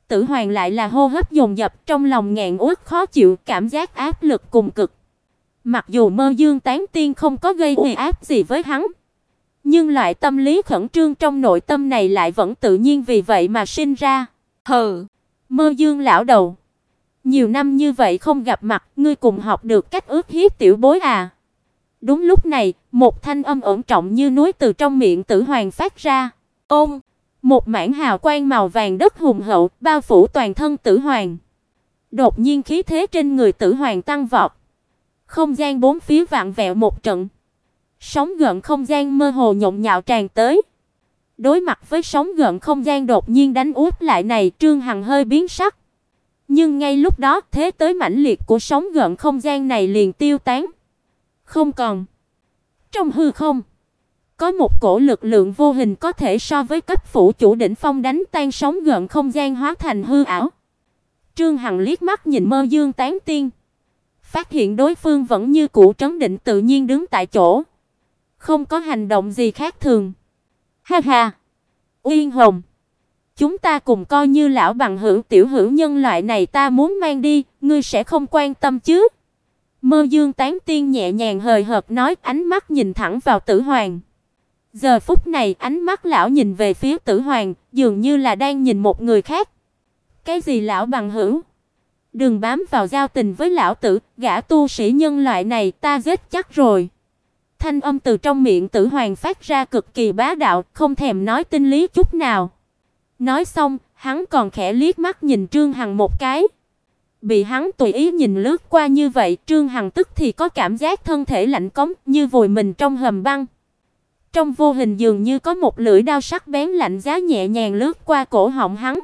Tử Hoàng lại là hô hấp dồn dập, trong lòng nghẹn uất khó chịu, cảm giác áp lực cùng cực. Mặc dù Mơ Dương Tán Tiên không có gây uy áp gì với hắn, nhưng loại tâm lý khẩn trương trong nội tâm này lại vẫn tự nhiên vì vậy mà sinh ra. Hừ, Mơ Dương lão đầu, nhiều năm như vậy không gặp mặt, ngươi cùng học được cách ức hiếp tiểu bối à? Đúng lúc này, một thanh âm ổn trọng như núi từ trong miệng Tử Hoàng phát ra. Ôm, một mảng hào quang màu vàng đất hùng hậu bao phủ toàn thân Tử Hoàng. Đột nhiên khí thế trên người Tử Hoàng tăng vọt. Không gian bốn phía vặn vẹo một trận. Sóng gợn không gian mơ hồ nhộn nhạo tràn tới. Đối mặt với sóng gợn không gian đột nhiên đánh úp lại này, Trương Hằng hơi biến sắc. Nhưng ngay lúc đó, thế tới mãnh liệt của sóng gợn không gian này liền tiêu tán. Không còn. Trong hư không, có một cổ lực lượng vô hình có thể so với cấp phủ chủ đỉnh phong đánh tan sóng gợn không gian hóa thành hư ảo. Trương Hằng liếc mắt nhìn Mơ Dương Tán Tiên, phát hiện đối phương vẫn như cũ trấn định tự nhiên đứng tại chỗ, không có hành động gì khác thường. Ha ha, Uyên Hồng, chúng ta cùng coi như lão bằng hữu, tiểu hữu nhân loại này ta muốn mang đi, ngươi sẽ không quan tâm chứ? Mơ Dương Tán Tiên nhẹ nhàng hời hợt nói, ánh mắt nhìn thẳng vào Tử Hoàng. Giờ phút này, ánh mắt lão nhìn về phía Tử Hoàng, dường như là đang nhìn một người khác. Cái gì lão bằng hữu? Đừng bám vào giao tình với lão tử, gã tu sĩ nhân loại này ta giết chắc rồi. Thanh âm từ trong miệng Tử Hoàng phát ra cực kỳ bá đạo, không thèm nói tinh lý chút nào. Nói xong, hắn còn khẽ liếc mắt nhìn Trương Hằng một cái. Bị hắn tùy ý nhìn lướt qua như vậy, Trương Hằng tức thì có cảm giác thân thể lạnh cống, như vùi mình trong hầm băng. Trong vô hình dường như có một lưỡi đao sắc bén lạnh giá nhẹ nhàng lướt qua cổ họng hắn.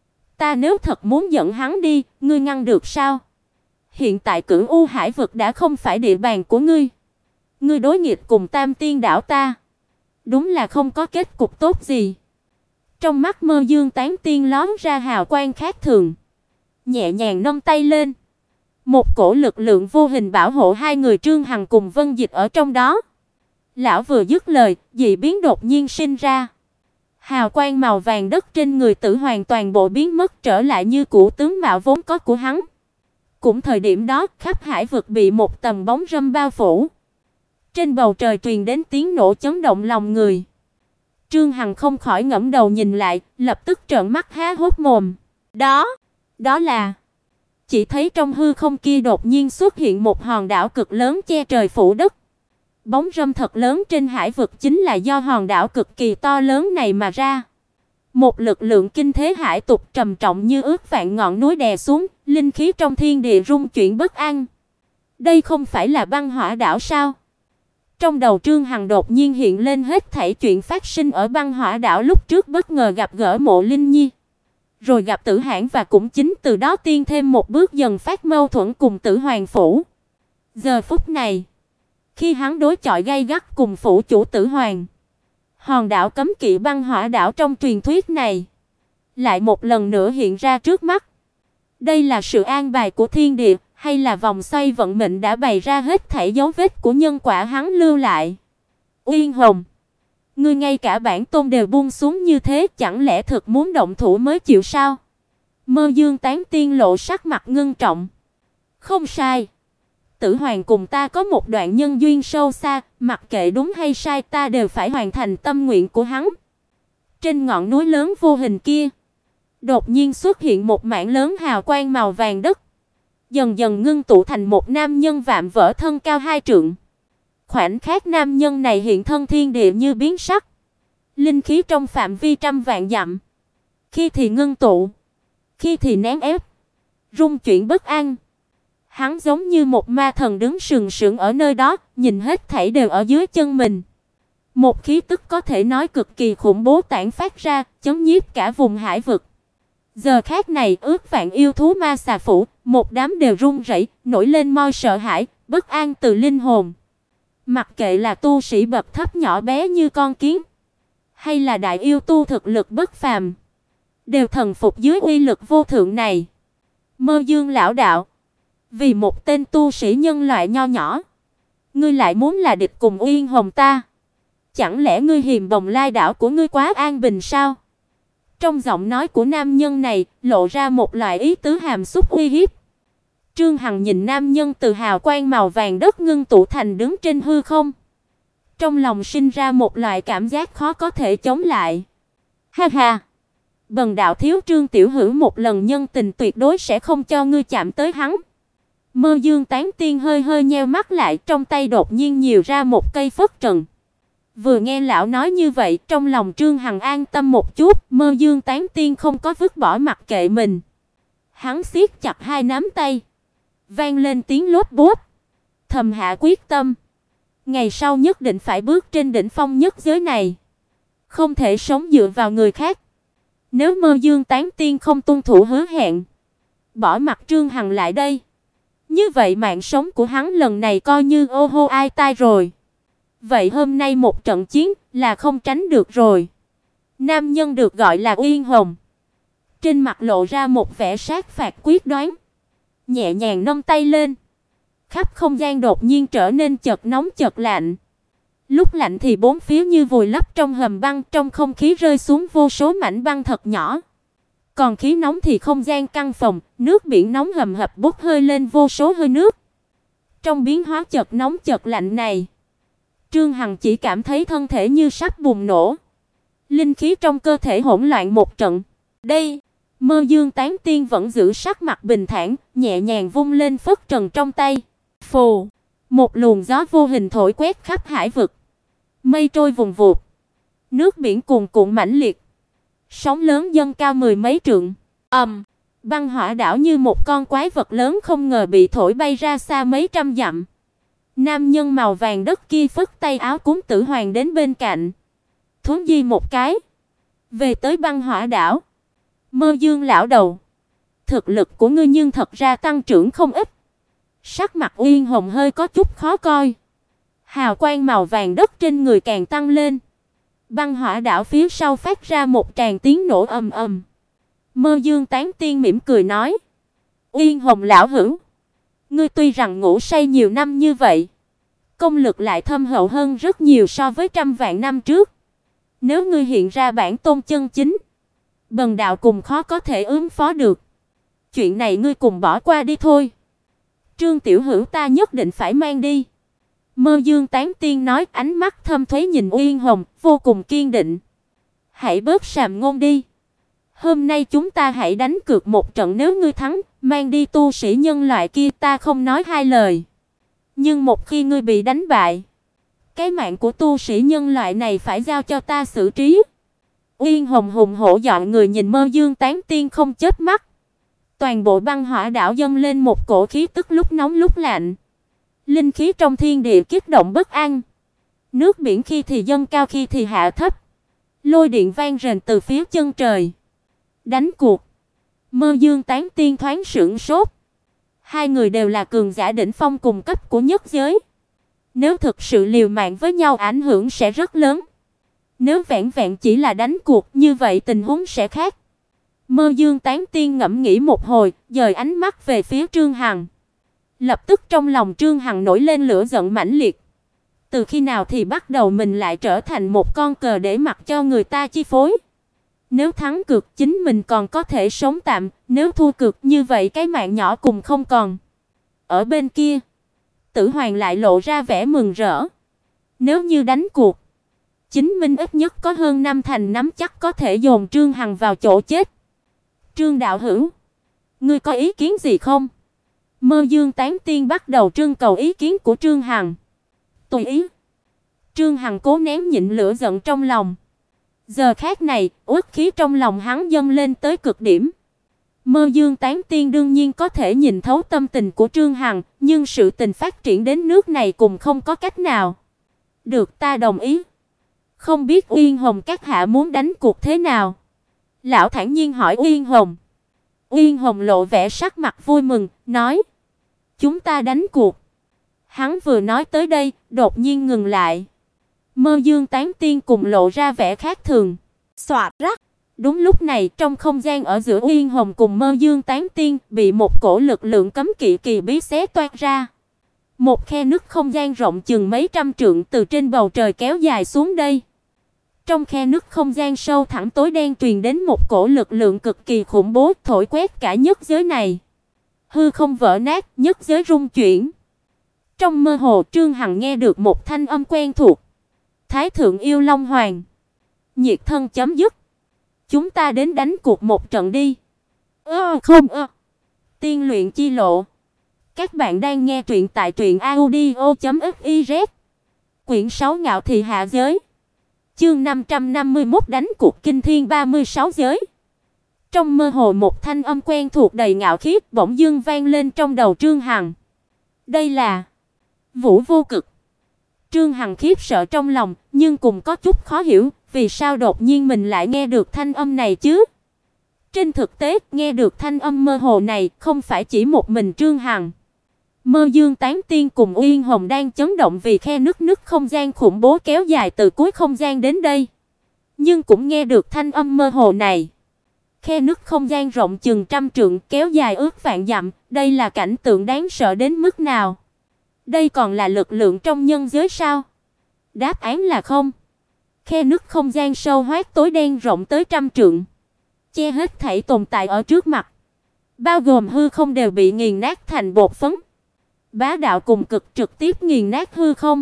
Ta nếu thật muốn dẫn hắn đi, ngươi ngăn được sao? Hiện tại Cửu U Hải vực đã không phải địa bàn của ngươi. Ngươi đối nghịch cùng Tam Tiên đảo ta, đúng là không có kết cục tốt gì. Trong mắt Mơ Dương Tán Tiên lóe ra hào quang khác thường, nhẹ nhàng nâng tay lên. Một cổ lực lượng vô hình bảo hộ hai người Trương Hằng cùng Vân Dịch ở trong đó. Lão vừa dứt lời, dị biến đột nhiên sinh ra. Hào quang màu vàng đất trên người Tử Hoàng toàn bộ biến mất trở lại như cũ tướng mạo vốn có của hắn. Cũng thời điểm đó, khắp hải vực bị một tầng bóng râm bao phủ. Trên bầu trời truyền đến tiếng nổ chấn động lòng người. Trương Hằng không khỏi ngẩng đầu nhìn lại, lập tức trợn mắt há hốc mồm. Đó là... Chỉ thấy trong hư không kia đột nhiên xuất hiện một hòn đảo cực lớn che trời phủ đất. Bóng râm thật lớn trên hải vực chính là do hòn đảo cực kỳ to lớn này mà ra. Một lực lượng kinh thế hải tục trầm trọng như ước vạn ngọn núi đè xuống, linh khí trong thiên địa rung chuyển bất an. Đây không phải là băng hỏa đảo sao? Trong đầu Trương Hằng đột nhiên hiện lên hết thảy chuyện phát sinh ở băng hỏa đảo lúc trước, bất ngờ gặp gỡ Mộ Linh Nhi, rồi gặp Tử Hãn, và cũng chính từ đó tiên thêm một bước dần phát mâu thuẫn cùng Tử Hoàng phủ. Giờ phút này, khi hắn đối chọi gay gắt cùng phủ chủ Tử Hoàng, hòn đảo cấm kỵ băng hỏa đảo trong truyền thuyết này lại một lần nữa hiện ra trước mắt. Đây là sự an bài của thiên địa, hay là vòng xoay vận mệnh đã bày ra hết thảy dấu vết của nhân quả hắn lưu lại? Uyên Hồng, ngươi ngay cả bản tôn đều buông xuống như thế, chẳng lẽ thực muốn động thủ mới chịu sao? Mơ Dương Tán Tiên lộ sắc mặt ngưng trọng. Không sai, Tử Hoàng cùng ta có một đoạn nhân duyên sâu xa, mặc kệ đúng hay sai ta đều phải hoàn thành tâm nguyện của hắn. Trên ngọn núi lớn vô hình kia, đột nhiên xuất hiện một mảng lớn hào quang màu vàng đất, dần dần ngưng tụ thành một nam nhân vạm vỡ thân cao 2 trượng. Khoảnh khắc nam nhân này hiện thân, thiên địa như biến sắc. Linh khí trong phạm vi trăm vạn dặm, khi thì ngưng tụ, khi thì nén ép, rung chuyển bất an. Hắn giống như một ma thần đứng sừng sững ở nơi đó, nhìn hết thảy đều ở dưới chân mình. Một khí tức có thể nói cực kỳ khủng bố tản phát ra, chấn nhiếp cả vùng hải vực. Giờ khắc này, ước vạn yêu thú ma xà phủ, một đám đều run rẩy, nổi lên moi sợ hãi, bất an từ linh hồn. Mặc kệ là tu sĩ bậc thấp nhỏ bé như con kiến, hay là đại yêu tu thực lực bất phàm, đều thần phục dưới uy lực vô thượng này. Mơ Dương lão đạo, vì một tên tu sĩ nhân loại nho nhỏ, ngươi lại muốn là địch cùng Uyên Hồng ta? Chẳng lẽ ngươi hiềm Bồng Lai đảo của ngươi quá an bình sao? Trong giọng nói của nam nhân này lộ ra một loại ý tứ hàm xúc uy hiếp. Trương Hằng nhìn nam nhân từ hào quang màu vàng đất ngưng tụ thành đứng trên hư không, trong lòng sinh ra một loại cảm giác khó có thể chống lại. Ha ha, bần đạo thiếu Trương tiểu hữu một lần nhân tình tuyệt đối sẽ không cho ngươi chạm tới hắn. Mơ Dương Tán Tiên hơi hơi nheo mắt lại, trong tay đột nhiên nhiều ra một cây phất trần. Vừa nghe lão nói như vậy, trong lòng Trương Hằng an tâm một chút, Mơ Dương Tán Tiên không có vứt bỏ mặc kệ mình. Hắn siết chặt hai nắm tay, vang lên tiếng lốp bốp, thầm hạ quyết tâm, ngày sau nhất định phải bước trên đỉnh phong nhất giới này, không thể sống dựa vào người khác. Nếu Mơ Dương Tán Tiên không tuân thủ hứa hẹn, bỏ mặc Trương Hằng lại đây, như vậy mạng sống của hắn lần này coi như ô hô ai tai rồi. Vậy hôm nay một trận chiến là không tránh được rồi. Nam nhân được gọi là Uyên Hồng, trên mặt lộ ra một vẻ sát phạt quyết đoán, nhẹ nhàng nâng tay lên. Khắp không gian đột nhiên trở nên chợt nóng chợt lạnh. Lúc lạnh thì bốn phía như vùi lấp trong hầm băng, trong không khí rơi xuống vô số mảnh băng thật nhỏ. Còn khí nóng thì không gian căn phòng, nước biển nóng hầm hập bốc hơi lên vô số hơi nước. Trong biến hóa chợt nóng chợt lạnh này, Trương Hằng chỉ cảm thấy thân thể như sắp bùng nổ. Linh khí trong cơ thể hỗn loạn một trận. Đây, Mơ Dương Tán Tiên vẫn giữ sắc mặt bình thản, nhẹ nhàng vung lên phất trần trong tay. Phù, một luồng gió vô hình thổi quét khắp hải vực. Mây trôi vùng vụt, nước biển cuồn cuộn mãnh liệt, sóng lớn dâng cao mười mấy trượng. Băng hỏa đảo như một con quái vật lớn không ngờ bị thổi bay ra xa mấy trăm dặm. Nam nhân màu vàng đất kia phất tay áo cúng Tử Hoàng đến bên cạnh, thuấn di một cái, về tới băng hỏa đảo. Mơ Dương lão đầu, thực lực của ngươi nhưng thật ra tăng trưởng không ít. Sắc mặt Uyên Hồng hơi có chút khó coi, hào quang màu vàng đất trên người càng tăng lên. Băng hỏa đảo phía sau phát ra một tràng tiếng nổ ầm ầm. Mơ Dương Tán Tiên mỉm cười nói: "Uyên Hồng lão hữu, ngươi tuy rằng ngủ say nhiều năm như vậy, công lực lại thâm hậu hơn rất nhiều so với trăm vạn năm trước. Nếu ngươi hiện ra bản tôn chân chính, bần đạo cùng khó có thể ứng phó được. Chuyện này ngươi cùng bỏ qua đi thôi. Trương tiểu hữu ta nhất định phải mang đi." Mơ Dương Tán Tiên nói, ánh mắt thâm thúy nhìn Uyên Hồng, vô cùng kiên định. "Hãy bớt sàm ngôn đi. Hôm nay chúng ta hãy đánh cược một trận, nếu ngươi thắng, mang đi tu sĩ nhân loại kia ta không nói hai lời. Nhưng một khi ngươi bị đánh bại, cái mạng của tu sĩ nhân loại này phải giao cho ta xử trí." Uyên Hồng hùng hổ dọn người nhìn Mơ Dương Tán Tiên không chớp mắt. Toàn bộ băng hỏa đảo dâng lên một cổ khí tức lúc nóng lúc lạnh. Linh khí trong thiên địa kích động bất an. Nước biển khi thì dâng cao khi thì hạ thấp. Lôi điện vang rền từ phía chân trời. Đánh cuộc. Mơ Dương Tán Tiên thoáng sửng sốt. Hai người đều là cường giả đỉnh phong cùng cấp của nhất giới. Nếu thực sự liều mạng với nhau ảnh hưởng sẽ rất lớn. Nếu vẹn vẹn chỉ là đánh cuộc, như vậy tình huống sẽ khác. Mơ Dương Tán Tiên ngẫm nghĩ một hồi, dời ánh mắt về phía Trương Hằng. Lập tức trong lòng Trương Hằng nổi lên lửa giận mãnh liệt. Từ khi nào thì bắt đầu mình lại trở thành một con cờ để mặc cho người ta chi phối? Nếu thắng cược chính mình còn có thể sống tạm, nếu thua cược như vậy cái mạng nhỏ cùng không còn. Ở bên kia, Tử Hoàng lại lộ ra vẻ mừng rỡ. Nếu như đánh cuộc, chính mình ít nhất có hơn năm thành nắm chắc có thể dồn Trương Hằng vào chỗ chết. Trương đạo hữu, ngươi có ý kiến gì không? Mơ Dương Tán Tiên bắt đầu trưng cầu ý kiến của Trương Hằng. Tùy ý. Trương Hằng cố nén nhịn lửa giận trong lòng. Giờ khắc này, uất khí trong lòng hắn dâng lên tới cực điểm. Mơ Dương Tán Tiên đương nhiên có thể nhìn thấu tâm tình của Trương Hằng, nhưng sự tình phát triển đến nước này cũng không có cách nào. Được, ta đồng ý. Không biết Uyên Hồng các hạ muốn đánh cuộc thế nào? Lão thản nhiên hỏi Uyên Hồng. Uyên Hồng lộ vẻ sắc mặt vui mừng, nói: "Chúng ta đánh cuộc." Hắn vừa nói tới đây, đột nhiên ngừng lại. Mơ Dương Tán Tiên cùng lộ ra vẻ khác thường. Xoạt rắc. Đúng lúc này, trong không gian ở giữa Uyên Hồng cùng Mơ Dương Tán Tiên bị một cổ lực lượng cấm kỵ kỳ bí xé toạc ra. Một khe nứt không gian rộng chừng mấy trăm trượng từ trên bầu trời kéo dài xuống đây. Trong khe nứt không gian sâu thẳm tối đen truyền đến một cổ lực lượng cực kỳ khủng bố, thổi quét cả nhất giới này. Hư không vỡ nát, nhất giới rung chuyển. Trong mơ hồ, Trương Hằng nghe được một thanh âm quen thuộc. Thái thượng yêu Long Hoàng. Nhiệt thân chấm dứt. Chúng ta đến đánh cuộc một trận đi. Không. Tiên luyện chi lộ. Các bạn đang nghe truyện tại truyệnaudio.fiz. Quyển 6 Ngạo thị hạ giới. Chương 551 đánh cuộc kinh thiên 36 giới. Trong mơ hồ một thanh âm quen thuộc đầy ngạo khí bỗng dưng vang lên trong đầu Trương Hằng. Đây là Vũ Vô Cực. Trương Hằng khiếp sợ trong lòng, nhưng cũng có chút khó hiểu, vì sao đột nhiên mình lại nghe được thanh âm này chứ? Trên thực tế, nghe được thanh âm mơ hồ này không phải chỉ một mình Trương Hằng. Mơ Dương Tán Tiên cùng Uyên Hồng đang chấn động vì khe nứt không gian khủng bố kéo dài từ cuối không gian đến đây, nhưng cũng nghe được thanh âm mơ hồ này. Khe nứt không gian rộng chừng trăm trượng, kéo dài ước vạn dặm, đây là cảnh tượng đáng sợ đến mức nào? Đây còn là lực lượng trong nhân giới sao? Đáp án là không. Khe nứt không gian sâu hoắt tối đen rộng tới trăm trượng, che hết thảy tồn tại ở trước mặt, bao gồm hư không đều bị nghiền nát thành bột phấn. Bá đạo cùng cực trực tiếp nghiền nát hư không.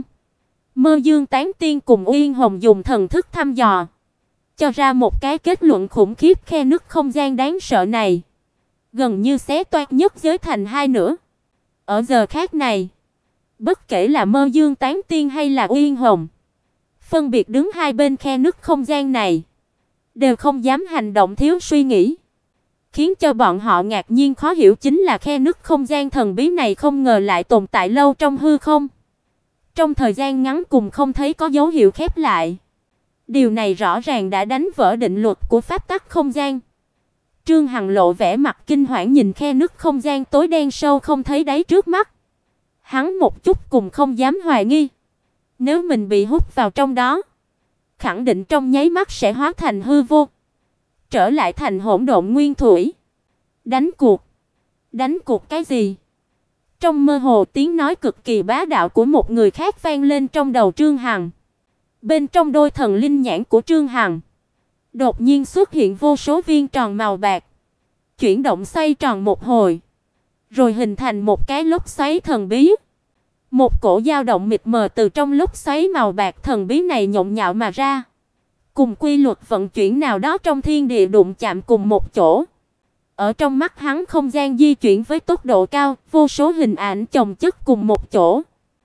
Mơ Dương Tán Tiên cùng Uyên Hồng dùng thần thức thăm dò, cho ra một cái kết luận khủng khiếp: khe nứt không gian đáng sợ này gần như xé toạc nhất giới thành hai nửa. Ở giờ khác này, bất kể là Mơ Dương Tán Tiên hay là Uyên Hồng, phân biệt đứng hai bên khe nứt không gian này, đều không dám hành động thiếu suy nghĩ. Khiến cho bọn họ ngạc nhiên khó hiểu chính là khe nứt không gian thần bí này không ngờ lại tồn tại lâu trong hư không. Trong thời gian ngắn cùng không thấy có dấu hiệu khép lại. Điều này rõ ràng đã đánh vỡ định luật của pháp tắc không gian. Trương Hằng lộ vẻ mặt kinh hoảng nhìn khe nứt không gian tối đen sâu không thấy đáy trước mắt. Hắn một chút cùng không dám hoài nghi. Nếu mình bị hút vào trong đó, khẳng định trong nháy mắt sẽ hóa thành hư vô, trở lại thành hỗn độn nguyên thủy. Đánh cuộc? Đánh cuộc cái gì? Trong mơ hồ tiếng nói cực kỳ bá đạo của một người khác vang lên trong đầu Trương Hằng. Bên trong đôi thần linh nhãn của Trương Hằng, đột nhiên xuất hiện vô số viên tròn màu bạc, chuyển động xoay tròn một hồi, rồi hình thành một cái lốc xoáy thần bí. Một cổ dao động mịt mờ từ trong lốc xoáy màu bạc thần bí này nhộn nhạo mà ra, cùng quy luật vận chuyển nào đó trong thiên địa đụng chạm cùng một chỗ. Ở trong mắt hắn không gian di chuyển với tốc độ cao, vô số hình ảnh chồng chất cùng một chỗ.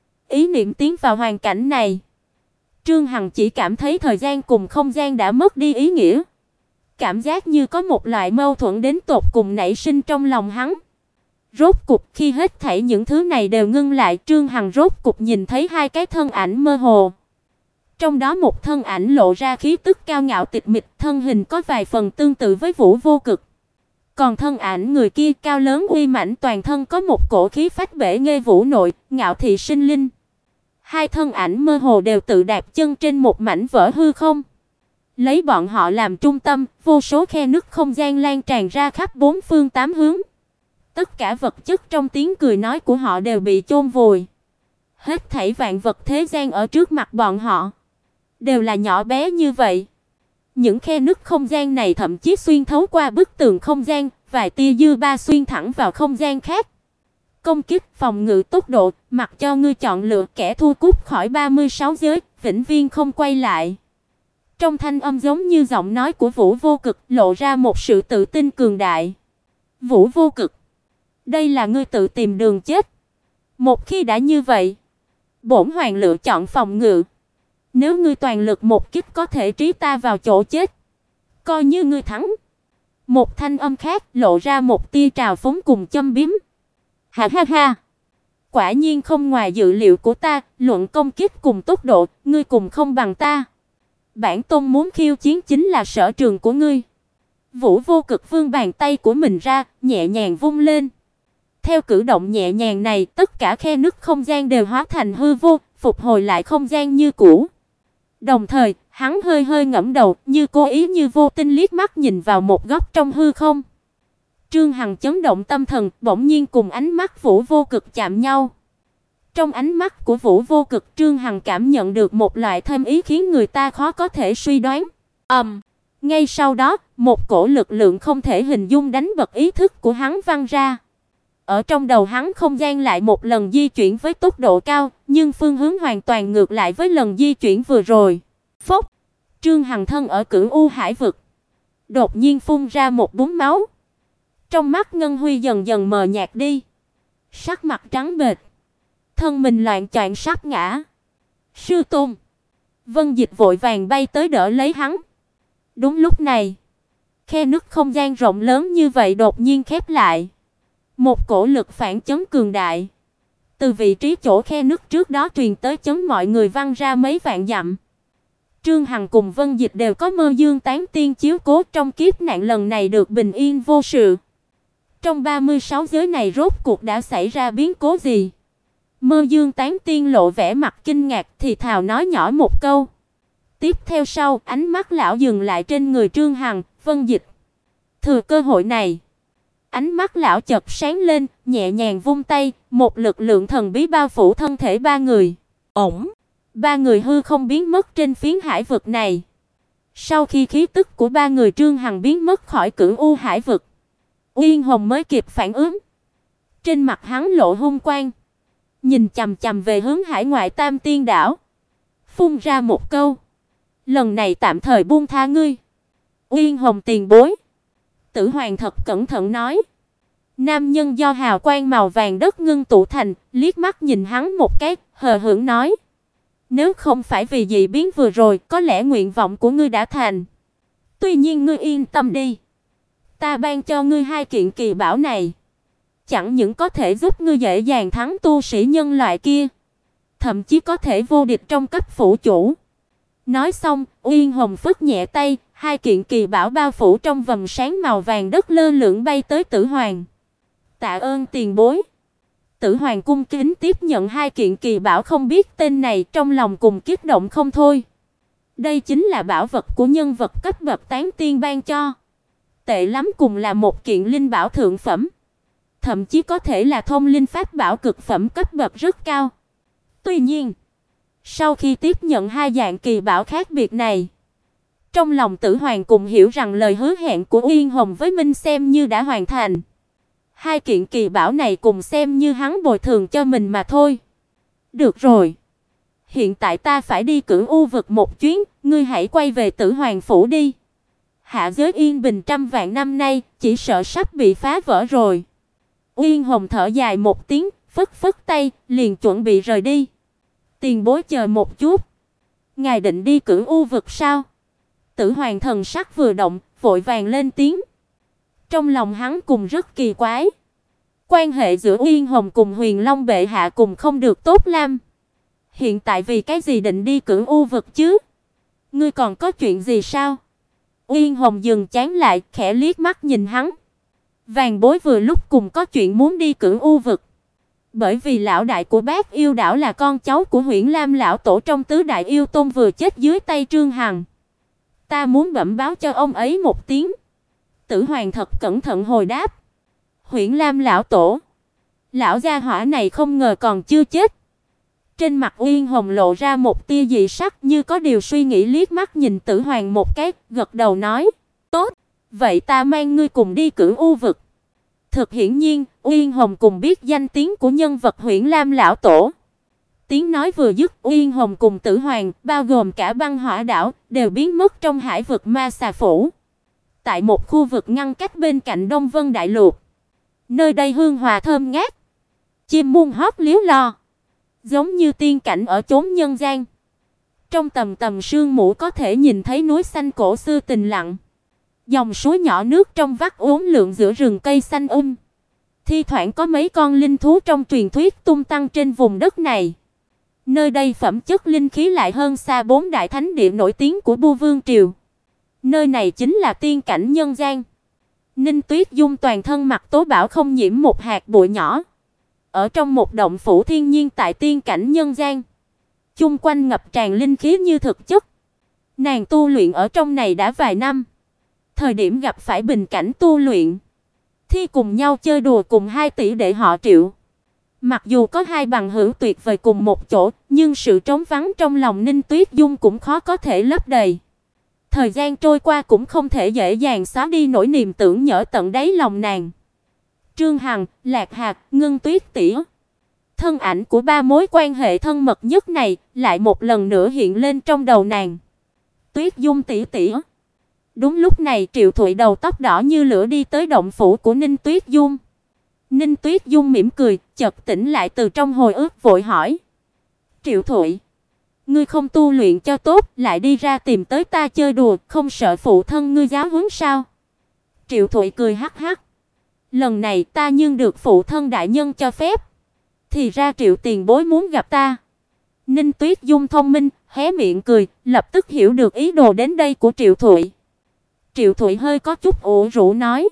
Ý niệm tiến vào hoàn cảnh này, Trương Hằng chỉ cảm thấy thời gian cùng không gian đã mất đi ý nghĩa. Cảm giác như có một loại mâu thuẫn đến tột cùng nảy sinh trong lòng hắn. Rốt cục khi hết thảy những thứ này đều ngưng lại, Trương Hằng rốt cục nhìn thấy hai cái thân ảnh mơ hồ. Trong đó một thân ảnh lộ ra khí tức cao ngạo tịch mịch, thân hình có vài phần tương tự với Vũ Vô Cực. Còn thân ảnh người kia cao lớn uy mãnh, toàn thân có một cổ khí phách bể nghê vũ nội, ngạo thị sinh linh. Hai thân ảnh mơ hồ đều tự đạp chân trên một mảnh vỡ hư không. Lấy bọn họ làm trung tâm, vô số khe nứt không gian lan tràn ra khắp bốn phương tám hướng. Tất cả vật chất trong tiếng cười nói của họ đều bị chôn vùi. Hết thảy vạn vật thế gian ở trước mặt bọn họ đều là nhỏ bé như vậy. Những khe nứt không gian này thậm chí xuyên thấu qua bức tường không gian, vài tia dư ba xuyên thẳng vào không gian khác. Công kích, phòng ngự, tốc độ, mặc cho ngươi chọn lựa, kẻ thua cút khỏi 36 giới, vĩnh viễn không quay lại. Trong thanh âm giống như giọng nói của Vũ Vô Cực lộ ra một sự tự tin cường đại. Vũ Vô Cực, đây là ngươi tự tìm đường chết. Một khi đã như vậy, bổn hoàng lựa chọn phòng ngự. Nếu ngươi toàn lực một kích có thể trí ta vào chỗ chết, coi như ngươi thắng. Một thanh âm khác lộ ra một tia trào phúng cùng châm biếm. Ha ha ha, quả nhiên không ngoài dự liệu của ta, luận công kích cùng tốc độ, ngươi cùng không bằng ta. Bản tôn muốn khiêu chiến chính là sở trường của ngươi. Vũ Vô Cực vươn bàn tay của mình ra, nhẹ nhàng vung lên. Theo cử động nhẹ nhàng này, tất cả khe nứt không gian đều hóa thành hư vô, phục hồi lại không gian như cũ. Đồng thời, hắn hơi hơi ngẩng đầu, như cố ý như vô tình liếc mắt nhìn vào một góc trong hư không. Trương Hằng chấn động tâm thần, bỗng nhiên cùng ánh mắt Vũ Vô Cực chạm nhau. Trong ánh mắt của Vũ Vô Cực, Trương Hằng cảm nhận được một loại thêm ý khiến người ta khó có thể suy đoán. Ngay sau đó, một cổ lực lượng không thể hình dung đánh bật ý thức của hắn văng ra. Ở trong đầu hắn không gian lại một lần di chuyển với tốc độ cao, nhưng phương hướng hoàn toàn ngược lại với lần di chuyển vừa rồi. Phốc, Trương Hằng thân ở Cửu U Hải vực, đột nhiên phun ra một búng máu. Trong mắt Ngân Huy dần dần mờ nhạt đi, sắc mặt trắng bệch, thân mình loạng choạng sắp ngã. Sư tôn! Vân Dịch vội vàng bay tới đỡ lấy hắn. Đúng lúc này, khe nứt không gian rộng lớn như vậy đột nhiên khép lại. Một cổ lực phản chấn cường đại từ vị trí chỗ khe nứt trước đó truyền tới, chấn mọi người văng ra mấy vạn dặm. Trương Hằng cùng Vân Dịch đều có Mơ Dương Tán Tiên chiếu cố, trong kiếp nạn lần này được bình yên vô sự. Trong 36 giới này rốt cuộc đã xảy ra biến cố gì? Mơ Dương Tán Tiên lộ vẻ mặt kinh ngạc, thì thào nói nhỏ một câu. Tiếp theo sau, ánh mắt lão dừng lại trên người Trương Hằng, Vân Dịch. Thừa cơ hội này, ánh mắt lão chợt sáng lên, nhẹ nhàng vung tay, một lực lượng thần bí bao phủ thân thể ba người. Ba người hư không biến mất trên phiến hải vực này. Sau khi khí tức của ba người Trương Hằng biến mất khỏi Cửu U Hải vực, Uyên Hồng mới kịp phản ứng. Trên mặt hắn lộ hung quang, nhìn chằm chằm về hướng hải ngoại Tam Tiên đảo, phun ra một câu. Lần này tạm thời buông tha ngươi. Uyên Hồng tiền bối. Tử Hoàng thật cẩn thận nói. Nam nhân do hào quang màu vàng đất ngưng tụ thành, liếc mắt nhìn hắn một cái, hờ hững nói. Nếu không phải vì dị biến vừa rồi, có lẽ nguyện vọng của ngươi đã thành. Tuy nhiên ngươi yên tâm đi. Ta ban cho ngươi 2 kiện kỳ bảo này. Chẳng những có thể giúp ngươi dễ dàng thắng tu sĩ nhân loại kia, thậm chí có thể vô địch trong cấp phủ chủ. Nói xong, Uyên Hồng phất nhẹ tay, 2 kiện kỳ bảo bao phủ trong vầng sáng màu vàng đất lơ lửng bay tới Tử Hoàng. Tạ ơn tiền bối. Tử Hoàng cung kính tiếp nhận 2 kiện kỳ bảo không biết tên này, trong lòng cùng kích động không thôi. Đây chính là bảo vật của nhân vật cấp bậc tán tiên ban cho. Tệ lắm cùng là một kiện linh bảo thượng phẩm, thậm chí có thể là thông linh pháp bảo cực phẩm cấp bậc rất cao. Tuy nhiên, sau khi tiếp nhận 2 dạng kỳ bảo khác biệt này, trong lòng Tử Hoàng cùng hiểu rằng lời hứa hẹn của Uyên Hồng với Minh xem như đã hoàn thành. 2 kiện kỳ bảo này cùng xem như hắn bồi thường cho mình mà thôi. Được rồi, hiện tại ta phải đi Cửu U vực một chuyến, ngươi hãy quay về Tử Hoàng phủ đi. Hạ giới yên bình trăm vạn năm nay, chỉ sợ sắp bị phá vỡ rồi. Uyên Hồng thở dài một tiếng, phất phất tay, liền chuẩn bị rời đi. Tiền bối chờ một chút. Ngài định đi Cửu U vực sao? Tử Hoàng thần sắc vừa động, vội vàng lên tiếng. Trong lòng hắn cùng rất kỳ quái. Quan hệ giữa Uyên Hồng cùng Huyền Long bệ hạ cùng không được tốt lắm. Hiện tại vì cái gì định đi Cửu U vực chứ? Ngươi còn có chuyện gì sao? Uyên Hồng dừng chán lại, khẽ liếc mắt nhìn hắn. Vàng bối vừa lúc cùng có chuyện muốn đi Cửu U vực. Bởi vì lão đại của Bát Yêu đảo là con cháu của Huyễn Lam lão tổ trong tứ đại yêu tôn vừa chết dưới tay Trương Hằng. Ta muốn bẩm báo cho ông ấy một tiếng. Tử Hoàng thật cẩn thận hồi đáp. Huyễn Lam lão tổ, lão gia hỏa này không ngờ còn chưa chết. Trên mặt Uyên Hồng lộ ra một tia dị sắc, như có điều suy nghĩ, liếc mắt nhìn Tử Hoàng một cái, gật đầu nói: "Tốt, vậy ta mang ngươi cùng đi Cửu U vực." Thực hiển nhiên, Uyên Hồng cùng biết danh tiếng của nhân vật Huyễn Lam lão tổ. Tiếng nói vừa dứt, Uyên Hồng cùng Tử Hoàng, bao gồm cả Băng Hỏa đảo, đều biến mất trong hải vực Ma Xà phủ. Tại một khu vực ngăn cách bên cạnh Đông Vân Đại Lục. Nơi đây hương hòa thơm ngát, chim muôn hót líu lo, giống như tiên cảnh ở chốn nhân gian. Trong tầm tầm sương mù có thể nhìn thấy núi xanh cổ xưa tĩnh lặng, dòng suối nhỏ nước trong vắt uốn lượn giữa rừng cây xanh thi thoảng có mấy con linh thú trong truyền thuyết tung tăng trên vùng đất này. Nơi đây phẩm chất linh khí lại hơn xa 4 đại thánh địa nổi tiếng của Bu Vương triều. Nơi này chính là tiên cảnh nhân gian. Ninh Tuyết Dung toàn thân mặc tố bảo không nhiễm một hạt bụi nhỏ. Ở trong một động phủ thiên nhiên tại tiên cảnh nhân gian, chung quanh ngập tràn linh khí như thực chất. Nàng tu luyện ở trong này đã vài năm. Thời điểm gặp phải bình cảnh tu luyện, thì cùng nhau chơi đùa cùng 2 tỷ đệ họ Triệu. Mặc dù có hai bằng hữu tuyệt vời cùng một chỗ, nhưng sự trống vắng trong lòng Ninh Tuyết Dung cũng khó có thể lấp đầy. Thời gian trôi qua cũng không thể dễ dàng xóa đi nỗi niềm tưởng nhớ tận đáy lòng nàng. Trương Hằng, Lạc Hạc, Ngân Tuyết tỷ. Thân ảnh của ba mối quan hệ thân mật nhất này lại một lần nữa hiện lên trong đầu nàng. Tuyết Dung tỷ tỷ. Đúng lúc này Triệu Thụy đầu tóc đỏ như lửa đi tới động phủ của Ninh Tuyết Dung. Ninh Tuyết Dung mỉm cười, chợt tỉnh lại từ trong hồi ức vội hỏi: "Triệu Thụy, ngươi không tu luyện cho tốt, lại đi ra tìm tới ta chơi đùa, không sợ phụ thân ngươi giáo huấn sao?" Triệu Thụy cười hắc hắc: "Lần này ta nhưng được phụ thân đại nhân cho phép. Thì ra Triệu tiền bối muốn gặp ta." Ninh Tuyết Dung thông minh, hé miệng cười, lập tức hiểu được ý đồ đến đây của Triệu Thụy. Triệu Thụy hơi có chút ủ rũ nói: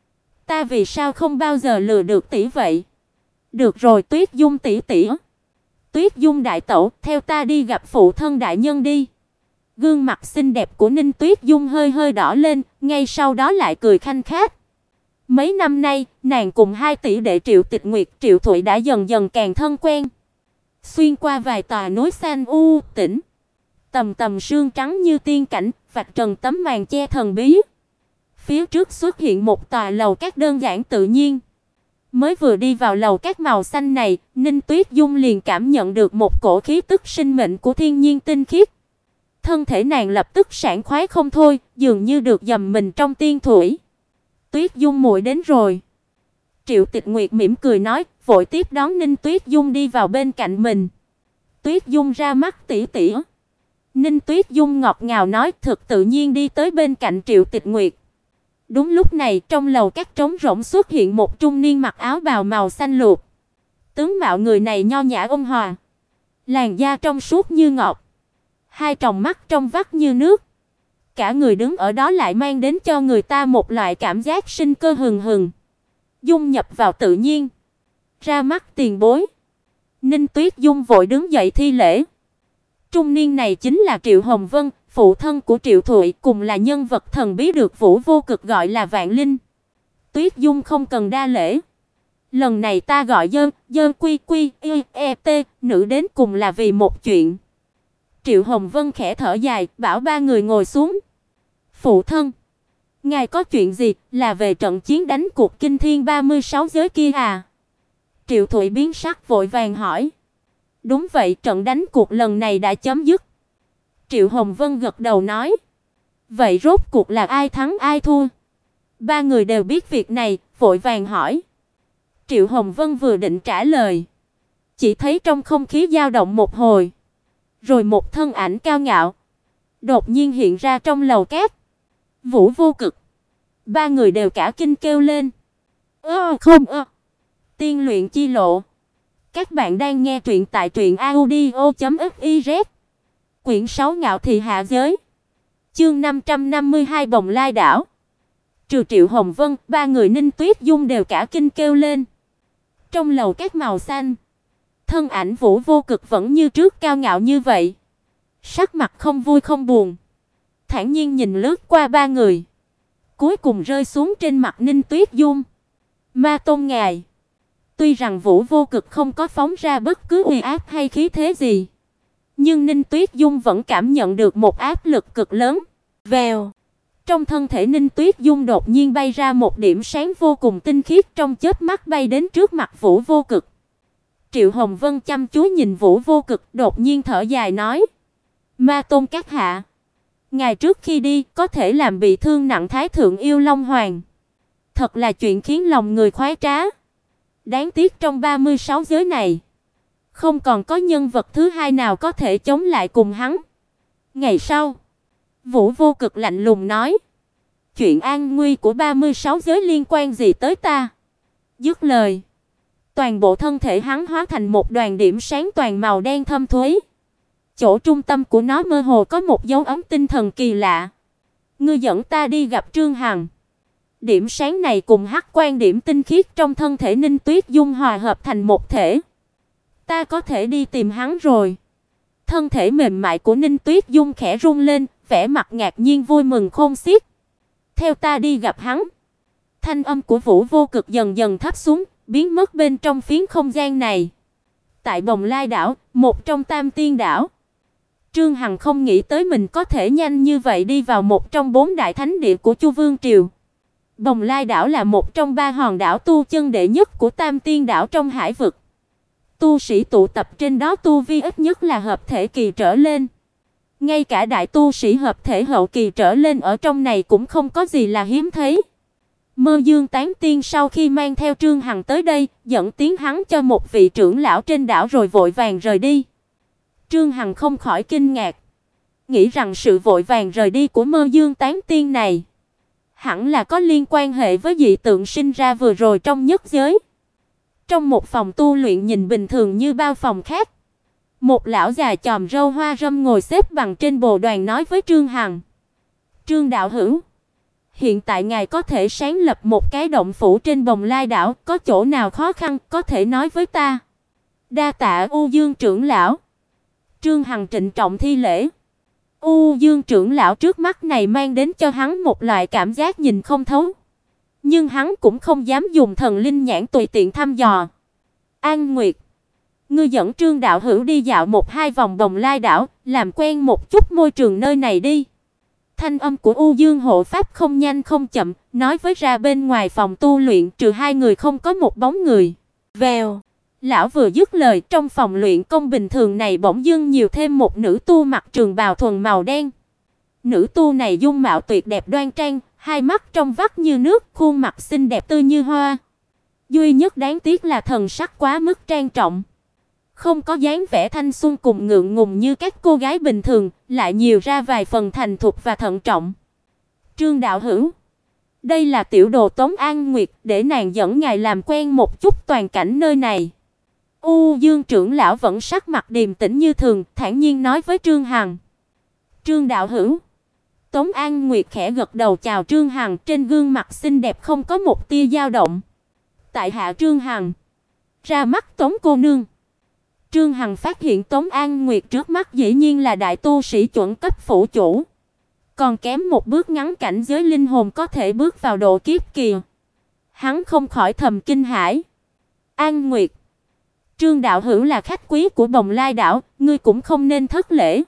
"Ta vì sao không bao giờ lừa được tỷ vậy?" "Được rồi Tuyết Dung tỷ tỷ. Tuyết Dung đại tẩu, theo ta đi gặp phụ thân đại nhân đi." Gương mặt xinh đẹp của Ninh Tuyết Dung hơi hơi đỏ lên, ngay sau đó lại cười khanh khách. Mấy năm nay, nàng cùng hai tỷ đệ Triệu Tịch Nguyệt, Triệu Thụy đã dần dần càng thân quen. Xuyên qua vài tòa núi xanh u tĩnh, tầm tầm sương trắng như tiên cảnh, vạch trần tấm màn che thần bí. Phía trước xuất hiện một tòa lầu các đơn giản tự nhiên. Mới vừa đi vào lầu các màu xanh này, Ninh Tuyết Dung liền cảm nhận được một cổ khí tức sinh mệnh của thiên nhiên tinh khiết. Thân thể nàng lập tức sảng khoái không thôi, dường như được dầm mình trong tiên thủy. "Tuyết Dung muội đến rồi." Triệu Tịch Nguyệt mỉm cười nói, vội tiếp đón Ninh Tuyết Dung đi vào bên cạnh mình. "Tuyết Dung ra mắt tỷ tỷ." Ninh Tuyết Dung ngọt ngào nói, thực tự nhiên đi tới bên cạnh Triệu Tịch Nguyệt. Đúng lúc này, trong lầu các trống rỗng xuất hiện một trung niên mặc áo bào màu xanh lục. Tướng mạo người này nho nhã ôn hòa, làn da trong suốt như ngọc, hai tròng mắt trong vắt như nước. Cả người đứng ở đó lại mang đến cho người ta một loại cảm giác sinh cơ hừng hừng, dung nhập vào tự nhiên. "Ra mắt tiền bối." Ninh Tuyết Dung vội đứng dậy thi lễ. Trung niên này chính là Triệu Hồng Vân, phụ thân của Triệu Thụy, cùng là nhân vật thần bí được Vũ Vô Cực gọi là Vạn Linh. "Tuyết Dung không cần đa lễ. Lần này ta gọi dơn quy quy e t nữ đến cùng là vì một chuyện." Triệu Hồng Vân khẽ thở dài, bảo ba người ngồi xuống. "Phụ thân, ngài có chuyện gì, là về trận chiến đánh cuộc kinh thiên 36 giới kia à?" Triệu Thụy biến sắc vội vàng hỏi. "Đúng vậy, trận đánh cuộc lần này đã chấm dứt." Triệu Hồng Vân gật đầu nói. "Vậy rốt cuộc là ai thắng ai thua?" Ba người đều biết việc này, vội vàng hỏi. Triệu Hồng Vân vừa định trả lời, chỉ thấy trong không khí dao động một hồi, rồi một thân ảnh cao ngạo đột nhiên hiện ra trong lầu cát. Vũ Vô Cực. Ba người đều cả kinh kêu lên. Không. Tiên luyện chi lộ. Các bạn đang nghe truyện tại truyệnaudio.fiz. Quyển 6 Ngạo thị hạ giới. Chương 552 Bồng Lai đảo. Trừ Triệu Hồng Vân, ba người Ninh Tuyết Dung đều cả kinh kêu lên. Trong lầu các màu xanh, thân ảnh Vũ Vô Cực vẫn như trước cao ngạo như vậy, sắc mặt không vui không buồn, thản nhiên nhìn lướt qua ba người, cuối cùng rơi xuống trên mặt Ninh Tuyết Dung. "Ma tôn ngài." Tuy rằng Vũ Vô Cực không có phóng ra bất cứ uy áp hay khí thế gì, nhưng Ninh Tuyết Dung vẫn cảm nhận được một áp lực cực lớn. Vèo, trong thân thể Ninh Tuyết Dung đột nhiên bay ra một điểm sáng vô cùng tinh khiết, trong chớp mắt bay đến trước mặt Vũ Vô Cực. Triệu Hồng Vân chăm chú nhìn Vũ Vô Cực, đột nhiên thở dài nói: "Ma tôn các hạ, ngài trước khi đi có thể làm bị thương nặng Thái thượng yêu Long Hoàng, thật là chuyện khiến lòng người khoái trá. Đáng tiếc trong 36 giới này, không còn có nhân vật thứ hai nào có thể chống lại cùng hắn." Ngày sau, Vũ Vô Cực lạnh lùng nói: "Chuyện an nguy của 36 giới liên quan gì tới ta?" Dứt lời, toàn bộ thân thể hắn hóa thành một đoàn điểm sáng toàn màu đen thâm thúy. Chỗ trung tâm của nó mơ hồ có một dấu ấn tinh thần kỳ lạ. "Ngươi dẫn ta đi gặp Trương Hằng." Điểm sáng này cùng hắc quan điểm tinh khiết trong thân thể Ninh Tuyết Dung hòa hợp thành một thể. "Ta có thể đi tìm hắn rồi." Thân thể mềm mại của Ninh Tuyết Dung khẽ rung lên, vẻ mặt ngạc nhiên vui mừng khôn xiết. "Theo ta đi gặp hắn." Thanh âm của Vũ Vô Cực dần dần thấp xuống, biến mất bên trong phiến không gian này. Tại Bồng Lai đảo, một trong Tam Tiên đảo, Trương Hằng không nghĩ tới mình có thể nhanh như vậy đi vào một trong 4 đại thánh địa của Chu Vương triều. Bồng Lai đảo là một trong 3 hòn đảo tu chân đệ nhất của Tam Tiên đảo trong hải vực. Tu sĩ tụ tập trên đó tu vi ít nhất là hợp thể kỳ trở lên. Ngay cả đại tu sĩ hợp thể hậu kỳ trở lên ở trong này cũng không có gì là hiếm thấy. Mơ Dương Tán Tiên sau khi mang theo Trương Hằng tới đây, dẫn tiến hắn cho một vị trưởng lão trên đảo rồi vội vàng rời đi. Trương Hằng không khỏi kinh ngạc, nghĩ rằng sự vội vàng rời đi của Mơ Dương Tán Tiên này hẳn là có liên quan hệ với dị tượng sinh ra vừa rồi trong nhất giới. Trong một phòng tu luyện nhìn bình thường như bao phòng khác, một lão già chòm râu hoa râm ngồi xếp bằng trên bồ đoàn nói với Trương Hằng: "Trương đạo hữu, hiện tại ngài có thể sáng lập một cái động phủ trên Bồng Lai đảo, có chỗ nào khó khăn có thể nói với ta." "Đa tạ U Dương trưởng lão." Trương Hằng trịnh trọng thi lễ. U Dương trưởng lão trước mắt này mang đến cho hắn một loại cảm giác nhìn không thấu, nhưng hắn cũng không dám dùng thần linh nhãn tùy tiện thăm dò. "An Nguyệt, ngươi dẫn Trương đạo hữu đi dạo 1-2 vòng Bồng Lai đảo, làm quen một chút môi trường nơi này đi." Thanh âm của U Dương hộ pháp không nhanh không chậm, nói với ra bên ngoài phòng tu luyện, trừ 2 người không có một bóng người. Vèo, lão vừa dứt lời, trong phòng luyện công bình thường này bỗng dưng nhiều thêm một nữ tu mặc trường bào thuần màu đen. Nữ tu này dung mạo tuyệt đẹp đoan trang, hai mắt trong vắt như nước, khuôn mặt xinh đẹp tươi như hoa. Duy nhất đáng tiếc là thần sắc quá mức trang trọng, không có dáng vẻ thanh xuân cùng ngượng ngùng như các cô gái bình thường, lại nhiều ra vài phần thành thục và thận trọng. "Trương đạo hữu, đây là tiểu đồ Tống An Nguyệt, để nàng dẫn ngài làm quen một chút toàn cảnh nơi này." U Dương trưởng lão vẫn sắc mặt điềm tĩnh như thường, thản nhiên nói với Trương Hằng. "Trương đạo hữu." Tống An Nguyệt khẽ gật đầu chào Trương Hằng, trên gương mặt xinh đẹp không có một tia dao động. "Tại hạ Trương Hằng." Ra mắt Tống cô nương. Trương Hằng phát hiện Tống An Nguyệt trước mắt dĩ nhiên là đại tu sĩ chuẩn cấp phủ chủ, còn kém một bước ngắn cảnh giới linh hồn có thể bước vào độ kiếp kỳ. Hắn không khỏi thầm kinh hãi. "An Nguyệt, Trương đạo hữu là khách quý của Bồng Lai đảo, ngươi cũng không nên thất lễ."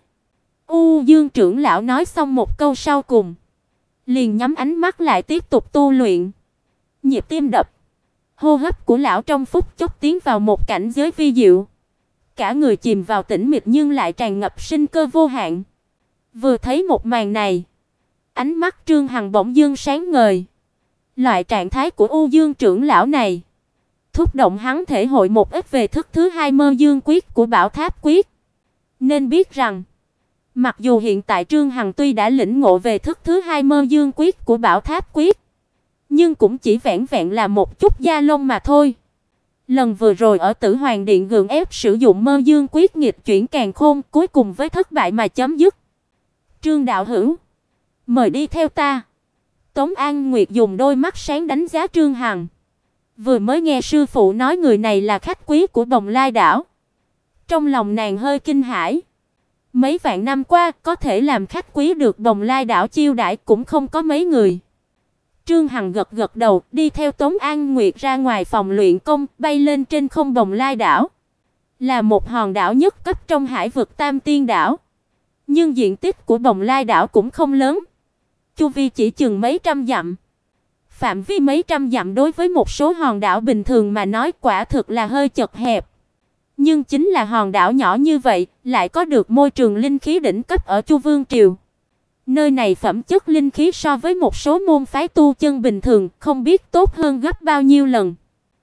U Dương trưởng lão nói xong một câu sau cùng, liền nhắm ánh mắt lại tiếp tục tu luyện. Nhịp tim đập, hô hấp của lão trong phút chốc tiến vào một cảnh giới vi diệu. Cả người chìm vào tĩnh mịch nhưng lại tràn ngập sinh cơ vô hạn. Vừa thấy một màn này, ánh mắt Trương Hằng bỗng dưng sáng ngời. Loại trạng thái của U Dương trưởng lão này thúc động hắn thể hội một ít về thức thứ 2 Mơ Dương quyết của Bảo Tháp quyết. Nên biết rằng, mặc dù hiện tại Trương Hằng tuy đã lĩnh ngộ về thức thứ 2 Mơ Dương quyết của Bảo Tháp quyết, nhưng cũng chỉ vẹn vẹn là một chút da lông mà thôi. Lần vừa rồi ở Tử Hoàng Điện gượng ép sử dụng Mơ Dương quyết nghịch chuyển càn khôn, cuối cùng với thất bại mà chấm dứt. "Trương đạo hữu, mời đi theo ta." Tống An Nguyệt dùng đôi mắt sáng đánh giá Trương Hằng. Vừa mới nghe sư phụ nói người này là khách quý của Bồng Lai đảo, trong lòng nàng hơi kinh hãi. Mấy vạn năm qua, có thể làm khách quý được Bồng Lai đảo chiêu đãi cũng không có mấy người. Trương Hằng gật gật đầu, đi theo Tống An Nguyệt ra ngoài phòng luyện công, bay lên trên không Bồng Lai đảo. Là một hòn đảo nhất cấp trong hải vực Tam Tiên đảo, nhưng diện tích của Bồng Lai đảo cũng không lớn, chu vi chỉ chừng mấy trăm dặm. Phạm vi mấy trăm dặm đối với một số hòn đảo bình thường mà nói quả thực là hơi chật hẹp. Nhưng chính là hòn đảo nhỏ như vậy, lại có được môi trường linh khí đỉnh cấp ở Chu Vương triều. Nơi này phẩm chất linh khí so với một số môn phái tu chân bình thường không biết tốt hơn gấp bao nhiêu lần.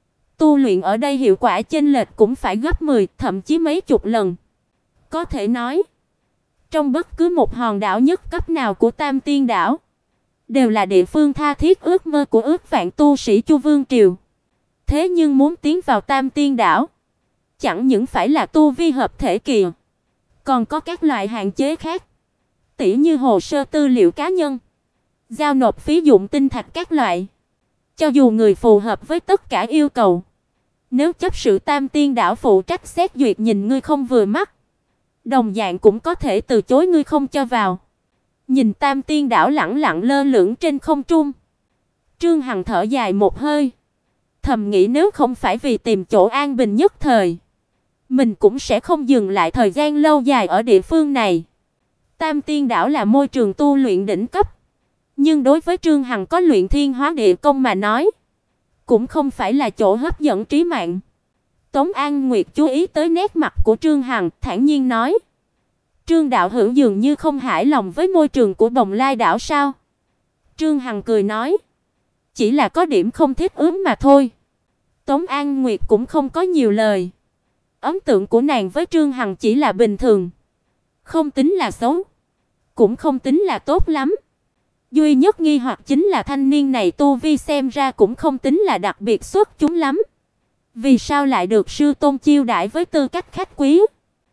Tu luyện ở đây hiệu quả chênh lệch cũng phải gấp 10, thậm chí mấy chục lần. Có thể nói, trong bất cứ một hòn đảo nhất cấp nào của Tam Tiên đảo, đều là địa phương tha thiết ước mơ của ước vạn tu sĩ Chu Vương triều. Thế nhưng muốn tiến vào Tam Tiên đảo, chẳng những phải là tu vi hợp thể kỳ, còn có các loại hạn chế khác, tỉ như hồ sơ tư liệu cá nhân, giao nộp phí dụng tinh thạch các loại. Cho dù người phù hợp với tất cả yêu cầu, nếu chấp sự Tam Tiên đảo phụ trách xét duyệt nhìn ngươi không vừa mắt, đồng dạng cũng có thể từ chối ngươi không cho vào. Nhìn Tam Tiên đảo lẳng lặng lơ lửng trên không trung, Trương Hằng thở dài một hơi. thầm nghĩ nếu không phải vì tìm chỗ an bình nhất thời, mình cũng sẽ không dừng lại thời gian lâu dài ở địa phương này. Tam Tiên đảo là môi trường tu luyện đỉnh cấp, nhưng đối với Trương Hằng có luyện thiên hóa địa công mà nói, cũng không phải là chỗ hấp dẫn trí mạng. Tống An Nguyệt chú ý tới nét mặt của Trương Hằng, thản nhiên nói: "Trương đạo hữu dường như không hài lòng với môi trường của Bồng Lai đảo sao?" Trương Hằng cười nói: "Chỉ là có điểm không thích ứng mà thôi." Tống An Nguyệt cũng không có nhiều lời. Ấn tượng của nàng với Trương Hằng chỉ là bình thường, không tính là xấu, cũng không tính là tốt lắm. Duy nhất nghi hoặc chính là thanh niên này tu vi xem ra cũng không tính là đặc biệt xuất chúng lắm. Vì sao lại được sư tôn chiêu đãi với tư cách khách quý?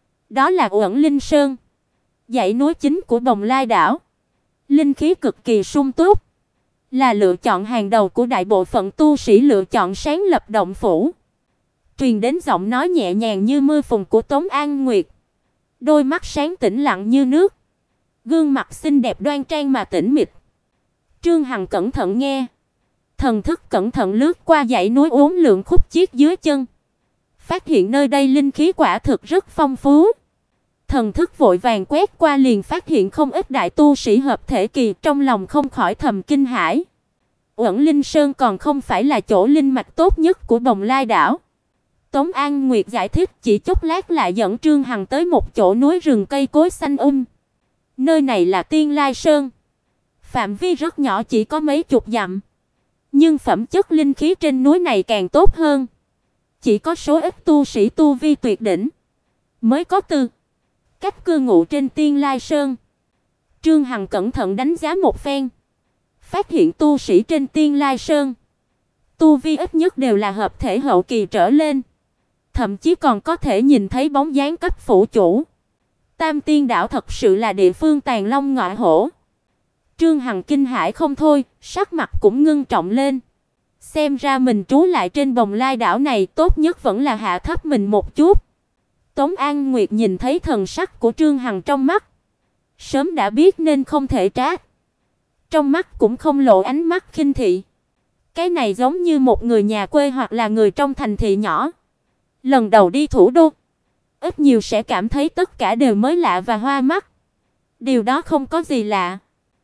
Đó là Uẩn Linh Sơn, dãy núi chính của Bồng Lai đảo. Linh khí cực kỳ sung túc, là lựa chọn hàng đầu của đại bộ phận tu sĩ lựa chọn sáng lập động phủ. Truyền đến giọng nói nhẹ nhàng như mưa phùn của Tống An Nguyệt, đôi mắt sáng tĩnh lặng như nước, gương mặt xinh đẹp đoan trang mà tĩnh mịch. Trương Hằng cẩn thận nghe, thần thức cẩn thận lướt qua dãy núi uốn lượn khúc chiết dưới chân, phát hiện nơi đây linh khí quả thực rất phong phú. Thần thức vội vàng quét qua liền phát hiện không ít đại tu sĩ hợp thể kỳ, trong lòng không khỏi thầm kinh hãi. Uẩn Linh Sơn còn không phải là chỗ linh mạch tốt nhất của Bồng Lai đảo. Tống An Nguyệt giải thích, chỉ chốc lát lại dẫn Trương Hằng tới một chỗ núi rừng cây cối xanh Nơi này là Tiên Lai Sơn, phạm vi rất nhỏ, chỉ có mấy chục dặm, nhưng phẩm chất linh khí trên núi này càng tốt hơn. Chỉ có số ít tu sĩ tu vi tuyệt đỉnh mới có tư cách cư ngụ trên Tiên Lai Sơn. Trương Hằng cẩn thận đánh giá một phen, phát hiện tu sĩ trên Tiên Lai Sơn tu vi ít nhất đều là hợp thể hậu kỳ trở lên, thậm chí còn có thể nhìn thấy bóng dáng cấp phủ chủ. Tam Tiên đảo thật sự là địa phương tàng long ngọa hổ. Trương Hằng kinh hãi không thôi, sắc mặt cũng ngưng trọng lên. Xem ra mình trú lại trên Bồng Lai đảo này tốt nhất vẫn là hạ thấp mình một chút. Tống An Nguyệt nhìn thấy thần sắc của Trương Hằng trong mắt, sớm đã biết nên không thể trách. Trong mắt cũng không lộ ánh mắt khinh thị. Cái này giống như một người nhà quê hoặc là người trong thành thị nhỏ, lần đầu đi thủ đô, ít nhiều sẽ cảm thấy tất cả đều mới lạ và hoa mắt. Điều đó không có gì lạ.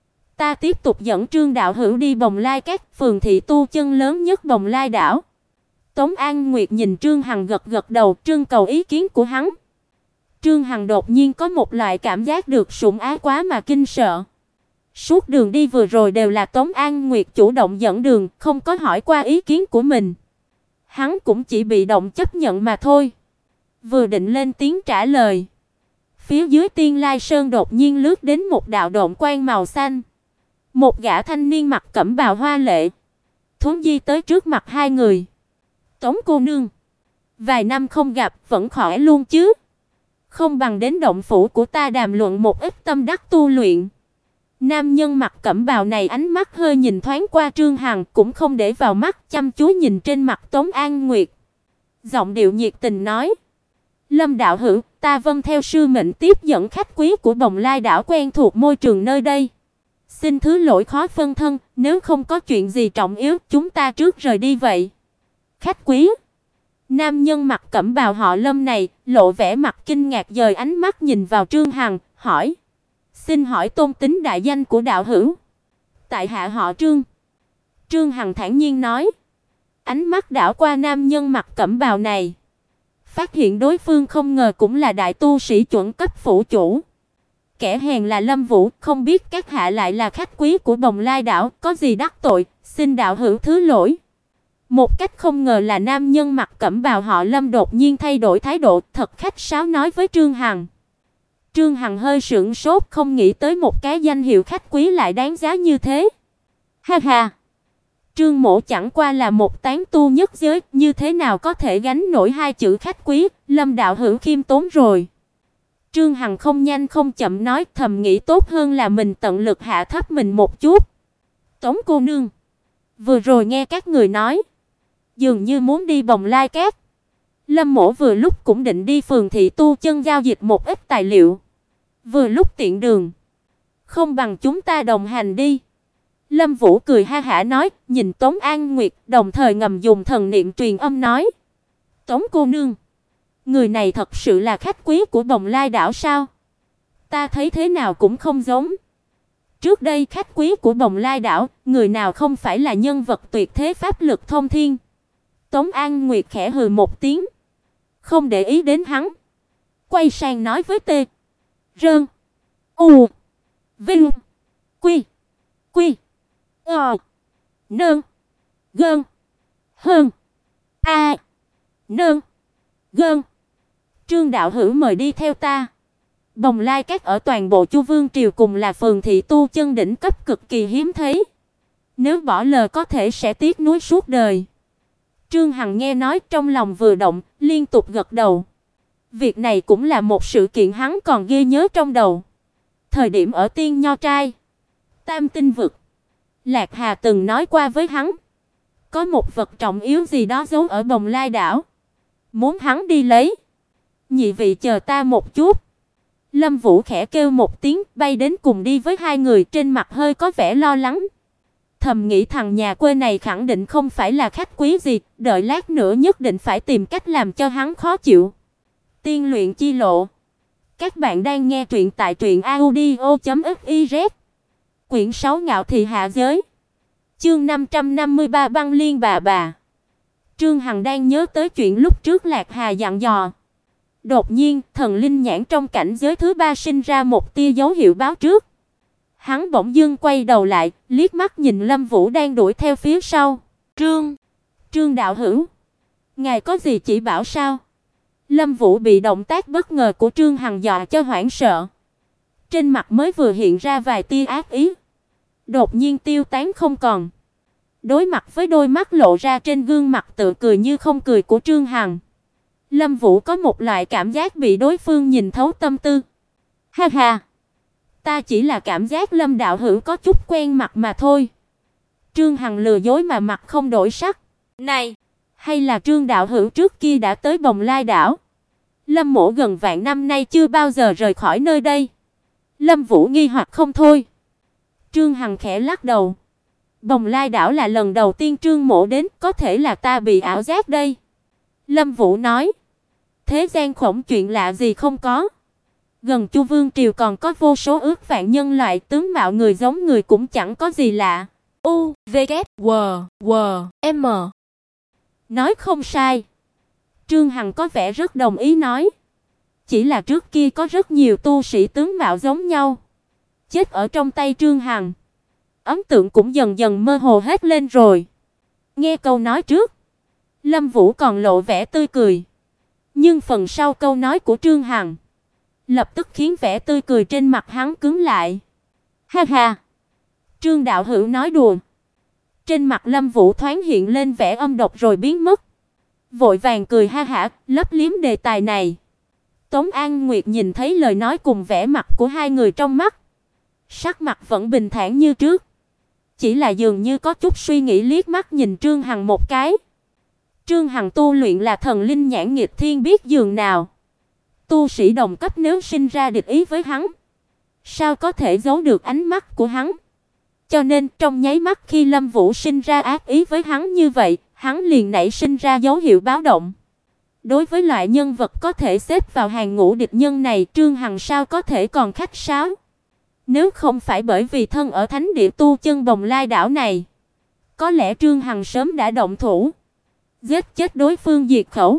Ta tiếp tục dẫn Trương đạo hữu đi Bồng Lai Các, phường thị tu chân lớn nhất Bồng Lai đảo. Tống An Nguyệt nhìn Trương Hằng gật gật đầu, trưng cầu ý kiến của hắn. Trương Hằng đột nhiên có một loại cảm giác được sủng ái quá mà kinh sợ. Suốt đường đi vừa rồi đều là Tống An Nguyệt chủ động dẫn đường, không có hỏi qua ý kiến của mình. Hắn cũng chỉ bị động chấp nhận mà thôi. Vừa định lên tiếng trả lời, phía dưới Tiên Lai Sơn đột nhiên lướt đến một đạo độn quang màu xanh. Một gã thanh niên mặc cẩm bào hoa lệ, thuấn di tới trước mặt hai người. Tống cô nương, vài năm không gặp, vẫn khỏe luôn chứ? Không bằng đến động phủ của ta đàm luận một ít tâm đắc tu luyện. Nam nhân mặc cẩm bào này ánh mắt hơi nhìn thoáng qua Trương Hằng, cũng không để vào mắt, chăm chú nhìn trên mặt Tống An Nguyệt. Giọng điệu nhiệt tình nói: Lâm đạo hữu, ta vâng theo sư mệnh tiếp dẫn khách quý của Bồng Lai đảo quen thuộc môi trường nơi đây. Xin thứ lỗi khó phân thân, nếu không có chuyện gì trọng yếu, chúng ta trước rời đi vậy. Khách quý? Nam nhân mặc cẩm bào họ Lâm này lộ vẻ mặt kinh ngạc, dời ánh mắt nhìn vào Trương Hằng, hỏi: Xin hỏi tôn tính đại danh của đạo hữu? Tại hạ họ Trương. Trương Hằng thản nhiên nói. Ánh mắt đảo qua nam nhân mặc cẩm bào này, phát hiện đối phương không ngờ cũng là đại tu sĩ chuẩn cấp phủ chủ. Kẻ hèn là Lâm Vũ, không biết các hạ lại là khách quý của Bồng Lai đảo, có gì đắc tội, xin đạo hữu thứ lỗi. Một cách không ngờ là nam nhân mặc cẩm bào họ Lâm đột nhiên thay đổi thái độ, thật khách sáo nói với Trương Hằng. Trương Hằng hơi sửng sốt, không nghĩ tới một cái danh hiệu khách quý lại đáng giá như thế. Ha ha. Trương Mỗ chẳng qua là một tán tu nhất giới, như thế nào có thể gánh nổi hai chữ khách quý, Lâm đạo hữu khiêm tốn rồi. Trương Hằng không nhanh không chậm nói, thầm nghĩ tốt hơn là mình tận lực hạ thấp mình một chút. Tống cô nương, vừa rồi nghe các người nói, dường như muốn đi Bồng Lai Các. Lâm mỗ vừa lúc cũng định đi phường thị tu chân giao dịch một ít tài liệu, vừa lúc tiện đường, không bằng chúng ta đồng hành đi. Lâm Vũ cười ha hả nói, nhìn Tống An Nguyệt, đồng thời ngầm dùng thần niệm truyền âm nói: "Tống cô nương, người này thật sự là khách quý của Bồng Lai đảo sao? Ta thấy thế nào cũng không giống." Trước đây khách quý của Bồng Lai đảo, người nào không phải là nhân vật tuyệt thế pháp lực thông thiên. Tống An Nguyệt khẽ hừ một tiếng, không để ý đến hắn, quay sang nói với Tê Rơn U Vinh Quy Quy Nương Gơn Hơn A Nương Gơn. Trương đạo hữu mời đi theo ta. Bồng Lai Các ở toàn bộ Chu Vương triều cùng là phường thị tu chân đỉnh cấp cực kỳ hiếm thấy. Nếu bỏ lỡ có thể sẽ tiếc nuối suốt đời. Trương Hằng nghe nói trong lòng vừa động, liên tục gật đầu. Việc này cũng là một sự kiện hắn còn ghi nhớ trong đầu. Thời điểm ở Tiên Nho Trai, Tam Tinh Vực, Lạc Hà từng nói qua với hắn, có một vật trọng yếu gì đó giấu ở Bồng Lai đảo, muốn hắn đi lấy. Nhị vị chờ ta một chút. Lâm Vũ khẽ kêu một tiếng, bay đến cùng đi với hai người, trên mặt hơi có vẻ lo lắng. Thầm nghĩ thằng nhà quê này khẳng định không phải là khách quý gì, đợi lát nữa nhất định phải tìm cách làm cho hắn khó chịu. Tiên luyện chi lộ. Các bạn đang nghe truyện tại truyệnaudio.fiz. Quyển 6 Ngạo thị hạ giới. Chương 553 Băng Liên bà. Trương Hằng đang nhớ tới chuyện lúc trước Lạc Hà dặn dò. Đột nhiên, thần linh nhãn trong cảnh giới thứ ba sinh ra một tia dấu hiệu báo trước. Hắn bỗng dưng quay đầu lại, liếc mắt nhìn Lâm Vũ đang đuổi theo phía sau. Trương đạo hữu, ngài có gì chỉ bảo sao?" Lâm Vũ bị động tác bất ngờ của Trương Hằng dọa cho hoảng sợ. Trên mặt mới vừa hiện ra vài tia ác ý, đột nhiên tiêu tán không còn. Đối mặt với đôi mắt lộ ra trên gương mặt tự cười như không cười của Trương Hằng, Lâm Vũ có một loại cảm giác bị đối phương nhìn thấu tâm tư. Ha ha, ta chỉ là cảm giác Lâm đạo hữu có chút quen mặt mà thôi. Trương Hằng lừa dối mà mặt không đổi sắc. Này, hay là Trương đạo hữu trước kia đã tới Bồng Lai đảo? Lâm mỗ gần vạn năm nay chưa bao giờ rời khỏi nơi đây. Lâm Vũ nghi hoặc không thôi. Trương Hằng khẽ lắc đầu. Bồng Lai đảo là lần đầu tiên Trương mỗ đến, có thể là ta bị ảo giác đây. Lâm Vũ nói. Thế gian khổng chuyện lạ gì không có. Gần Chu Vương triều còn có vô số ước vạn nhân loại, tướng mạo người giống người cũng chẳng có gì lạ. U, V, K, W, M. Nói không sai. Trương Hằng có vẻ rất đồng ý nói. Chỉ là trước kia có rất nhiều tu sĩ tướng mạo giống nhau, chết ở trong tay Trương Hằng. Ấn tượng cũng dần dần mơ hồ hết lên rồi. Nghe câu nói trước, Lâm Vũ còn lộ vẻ tươi cười. Nhưng phần sau câu nói của Trương Hằng lập tức khiến vẻ tươi cười trên mặt hắn cứng lại. Ha ha, Trương đạo hữu nói đùa. Trên mặt Lâm Vũ thoáng hiện lên vẻ âm độc rồi biến mất. Vội vàng cười ha hả, lấp liếm đề tài này. Tống An Nguyệt nhìn thấy lời nói cùng vẻ mặt của hai người trong mắt, sắc mặt vẫn bình thản như trước, chỉ là dường như có chút suy nghĩ, liếc mắt nhìn Trương Hằng một cái. Trương Hằng tu luyện là thần linh nhãn nghịch thiên biết dường nào. Tu sĩ đồng cấp nếu sinh ra địch ý với hắn, sao có thể giấu được ánh mắt của hắn? Cho nên trong nháy mắt khi Lâm Vũ sinh ra ác ý với hắn như vậy, hắn liền nảy sinh ra dấu hiệu báo động. Đối với loại nhân vật có thể xếp vào hàng ngũ địch nhân này, Trương Hằng sao có thể còn khách sáo? Nếu không phải bởi vì thân ở thánh địa tu chân Bồng Lai đảo này, có lẽ Trương Hằng sớm đã động thủ, giết chết đối phương diệt khẩu.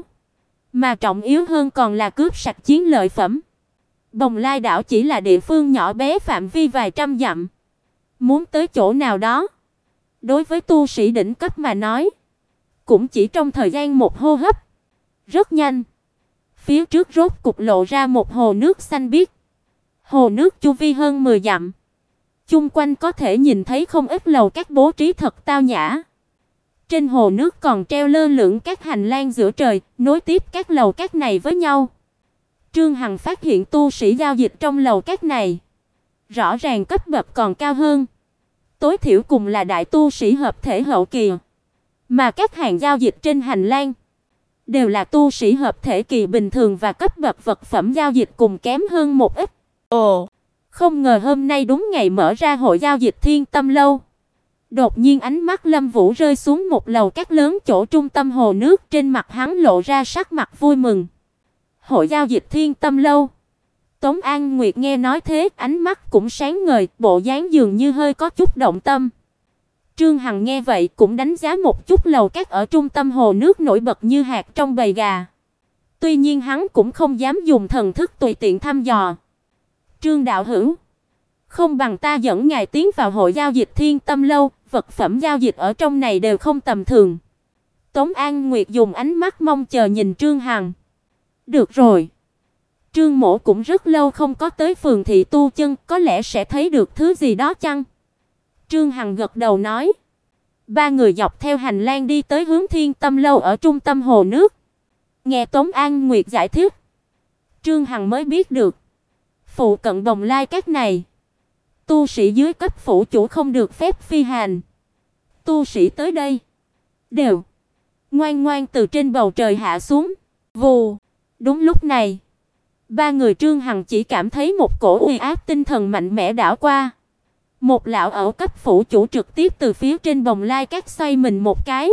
Mà trọng yếu hơn còn là cướp sạch chiến lợi phẩm. Bồng Lai đảo chỉ là địa phương nhỏ bé phạm vi vài trăm dặm. Muốn tới chỗ nào đó, đối với tu sĩ đỉnh cấp mà nói, cũng chỉ trong thời gian một hô hấp. Rất nhanh, phía trước rốt cục lộ ra một hồ nước xanh biếc. Hồ nước chu vi hơn 10 dặm. Chung quanh có thể nhìn thấy không ít lầu các bố trí thật tao nhã. Trên hồ nước còn treo lơ lửng các hành lang giữa trời, nối tiếp các lầu các này với nhau. Trương Hằng phát hiện tu sĩ giao dịch trong lầu các này rõ ràng cấp bậc còn cao hơn. Tối thiểu cùng là đại tu sĩ hợp thể hậu kỳ. Mà các hàng giao dịch trên hành lang đều là tu sĩ hợp thể kỳ bình thường và cấp bậc vật phẩm giao dịch cùng kém hơn một ít. Ồ, không ngờ hôm nay đúng ngày mở ra hội giao dịch Thiên Tâm lâu. Đột nhiên ánh mắt Lâm Vũ rơi xuống một lầu các lớn chỗ trung tâm hồ nước, trên mặt hắn lộ ra sắc mặt vui mừng. Hội giao dịch Thiên Tâm lâu. Tống An Nguyệt nghe nói thế, ánh mắt cũng sáng ngời, bộ dáng dường như hơi có chút động tâm. Trương Hằng nghe vậy cũng đánh giá một chút lầu các ở trung tâm hồ nước nổi bật như hạt trong bầy gà. Tuy nhiên hắn cũng không dám dùng thần thức tùy tiện thăm dò. Trương đạo hữu, không bằng ta dẫn ngài tiến vào hội giao dịch Thiên Tâm lâu, vật phẩm giao dịch ở trong này đều không tầm thường. Tống An Nguyệt dùng ánh mắt mong chờ nhìn Trương Hằng. Được rồi. Trương Mỗ cũng rất lâu không có tới phường thị tu chân, có lẽ sẽ thấy được thứ gì đó chăng? Trương Hằng gật đầu nói. Ba người dọc theo hành lang đi tới hướng Thiên Tâm lâu ở trung tâm hồ nước. Nghe Tống An Nguyệt giải thích, Trương Hằng mới biết được, phụ cận Bồng Lai các này, tu sĩ dưới cấp phủ chủ không được phép phi hành. Tu sĩ tới đây đều ngoan ngoan từ trên bầu trời hạ xuống. Vù. Đúng lúc này, ba người Trương Hằng chỉ cảm thấy một cổ uy áp tinh thần mạnh mẽ đảo qua. Một lão ẩu cấp phủ chủ trực tiếp từ phía trên Bồng Lai các xoay mình một cái,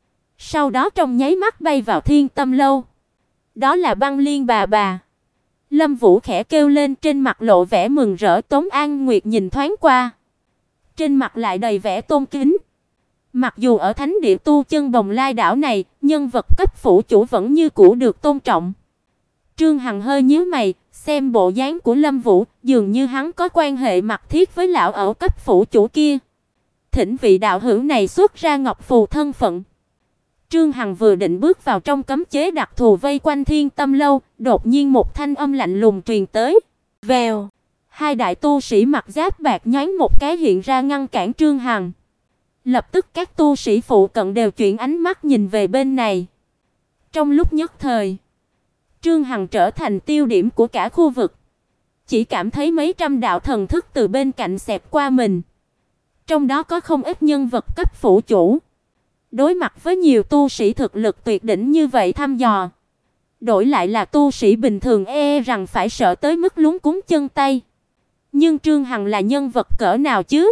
sau đó trong nháy mắt bay vào Thiên Tâm lâu. Đó là Băng Liên bà bà. Lâm Vũ khẽ kêu lên, trên mặt lộ vẻ mừng rỡ. Tống An Nguyệt nhìn thoáng qua, trên mặt lại đầy vẻ tôn kính. Mặc dù ở thánh địa tu chân Bồng Lai đảo này, nhân vật cấp phủ chủ vẫn như cũ được tôn trọng. Trương Hằng hơi nhíu mày, xem bộ dáng của Lâm Vũ, dường như hắn có quan hệ mật thiết với lão ẩu cấp phủ chủ kia. Thỉnh vị đạo hữu này xuất ra ngọc phù thân phận. Trương Hằng vừa định bước vào trong cấm chế đặc thù vây quanh Thiên Tâm lâu, đột nhiên một thanh âm lạnh lùng truyền tới. Vèo, hai đại tu sĩ mặc giáp bạc nhoáng một cái hiện ra ngăn cản Trương Hằng. Lập tức các tu sĩ phụ cận đều chuyển ánh mắt nhìn về bên này. Trong lúc nhất thời, Trương Hằng trở thành tiêu điểm của cả khu vực. Chỉ cảm thấy mấy trăm đạo thần thức từ bên cạnh xẹt qua mình. Trong đó có không ít nhân vật cấp phủ chủ. Đối mặt với nhiều tu sĩ thực lực tuyệt đỉnh như vậy thăm dò, đổi lại là tu sĩ bình thường rằng phải sợ tới mức luống cuống chân tay. Nhưng Trương Hằng là nhân vật cỡ nào chứ?